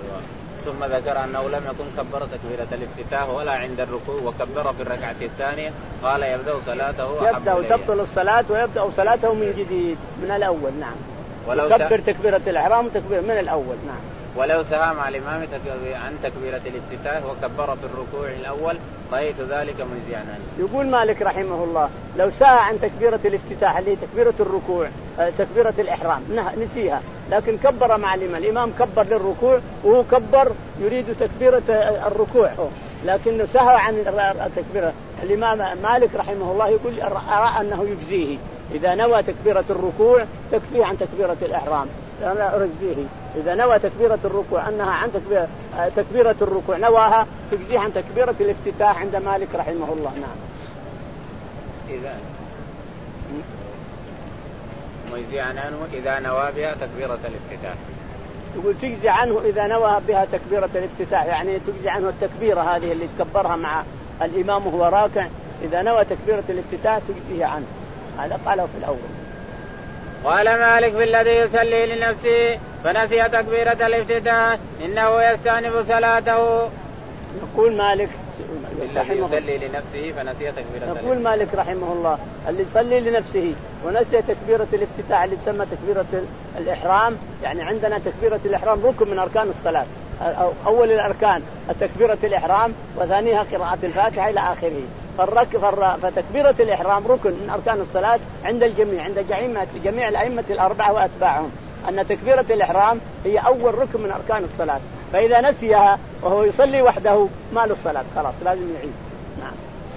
ثم ذكر أنه لم يكن كبر تكبيرة الافتتاح ولا عند الركوع وكبر في الركعة الثانية، قال يبدأ صلاته يبدأ تبطل الصلاة ويبدأ صلاته من جديد من الأول. نعم. وكبر تكبيرة الإحرام وتكبير من الأول. نعم. ولو سهى مع الإمام عن تكبيرة الافتتاح وكبر في الركوع الأول رأيت ذلك مجزئا عنه. يقول مالك رحمه الله لو سهى عن تكبيرة الافتتاح اللي تكبيرة الركوع تكبيرة الإحرام نسيها، لكن كبر مع الإمام، الإمام كبر للركوع وهو كبر يريد تكبيرة الركوع لكنه سهى عن التكبيرة، الإمام مالك رحمه الله يقول أرى أنه يجزيه إذا نوى تكبيرة الركوع تكفيه عن تكبيرة الإحرام، أنا أرجيه إذا نوى تكبيرة الركوع أنها عن تكبيرة, تكبيرة الركوع نواها تجزيه عن تكبيرة الافتتاح عند مالك رحمه الله. نعم. إذا مجزي عنه إذا نوى بها تكبيرة الافتتاح، يقول تجزي عنه إذا نوى بها تكبيرة الافتتاح، يعني تجزي عنه التكبيرة هذه اللي تكبرها مع الإمام وهو راكع، إذا نوى تكبيرة الافتتاح تجزيه عنه، هذا قاله في الأول. قال مالك في الذي يصلي لنفسه فنسي تكبيرة الافتتاح إنه يستأنف صلاته. يقول مالك الذي يصلي لنفسه فنسي تكبيرة. يقول مالك رحمه الله اللي يصلي لنفسه ونسي تكبيرة الافتتاح اللي تسمى تكبيرة الإحرام، يعني عندنا تكبيرة الإحرام ركن من أركان الصلاة، أول الأركان تكبيرة الإحرام وثانيها قراءة الفاتحة إلى آخره. فتكبيرة الإحرام ركن من أركان الصلاة عند الجميع، عند جميع الأئمة الأربعة وأتباعهم، أن تكبيرة الإحرام هي أول ركن من أركان الصلاة، فإذا نسيها وهو يصلي وحده ما له الصلاة، خلاص لازم يعيد. نعم.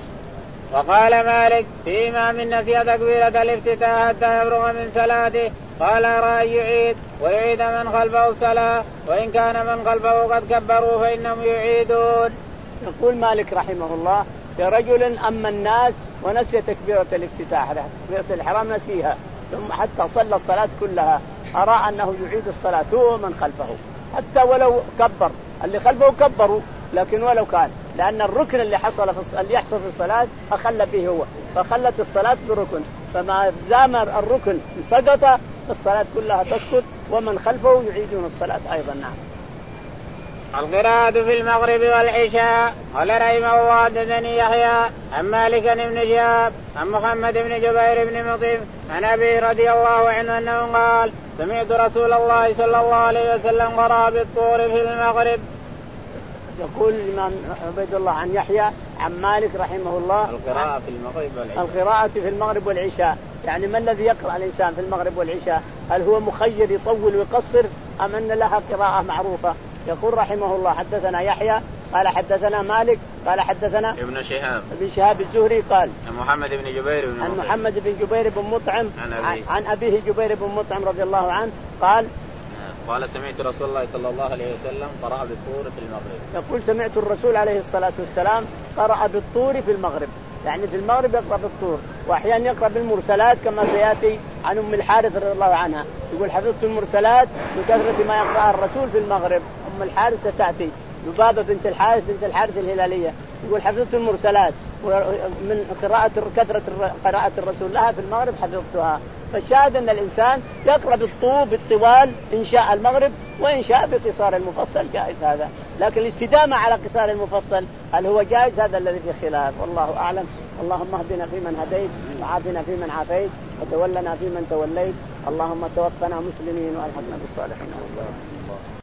وقال مالك في إمام نسي تكبيرة الافتتاح حتى يفرغ من صلاته قال رأي يعيد ويعيد من خلفه الصلاة، وإن كان من خلفه قد كبروا فإنهم يعيدون. يقول مالك رحمه الله يا رجل أما الناس ونسي تكبيرة الافتتاح تكبيرة الإحرام نسيها ثم حتى صلى الصلاة كلها، أرى أنه يعيد الصلاة هو من خلفه حتى ولو كبر، اللي خلفه كبروا لكن ولو كان، لأن الركن اللي حصل في اللي يحصل في الصلاة أخل به هو، فخلت الصلاة بركن، فما دام الركن سقط الصلاة كلها تسقط ومن خلفه يعيدون الصلاة أيضا. نعم. القراءة في المغرب والعشاء. قال رحمه الله حدثني يحيى عن مالك بن شهاب عن محمد بن جبير بن مطعم عن أبي رضي الله عنه أنه قال سمعت رسول الله صلى الله عليه وسلم قرأ بالطور في المغرب. يقول الإمام عبيد الله عن يحيى عن مالك رحمه الله القراءة في المغرب والعشاء. القراءة في المغرب والعشاء، يعني ما الذي يقرأ الإنسان في المغرب والعشاء؟ هل هو مخير يطول ويقصر أم أن لها قراءة معروفة؟ يقول رحمه الله حدثنا يحيى قال حدثنا مالك قال حدثنا ابن شهاب ابن شهاب الزهري قال عن محمد بن جبير بن عن محمد بن جبير بن مطعم عن أبيه, عن أبيه جبير بن مطعم رضي الله عنه قال قال سمعت رسول الله صلى الله عليه وسلم قرأ بالطور في المغرب. يقول سمعت الرسول عليه الصلاة والسلام قرأ بالطور في المغرب، يعني في المغرب يقرأ بالطور، وأحيانا يقرأ بالمرسلات كما سيأتي عن أم الحارث رضي الله عنها، يقول حفظت المرسلات بكثرة ما يقرأها الرسول في المغرب. أم الحارث ستأتي لبابة بنت الحارث بنت الحارث الهلالية، يقول حفظت المرسلات من قراءة كثرة قراءة الرسول لها في المغرب حفظتها. فالشاهد أن الإنسان يقرأ بالطول بالطوال إن شاء المغرب وإن شاء بقصار المفصل جائز هذا، لكن الاستدامة على قصار المفصل هل هو جائز؟ هذا الذي في خلاف، والله أعلم. اللهم اهدنا فيمن هديت وعافنا فيمن عافيت وتولنا فيمن توليت، اللهم توفنا مسلمين وألحقنا بالصالحين.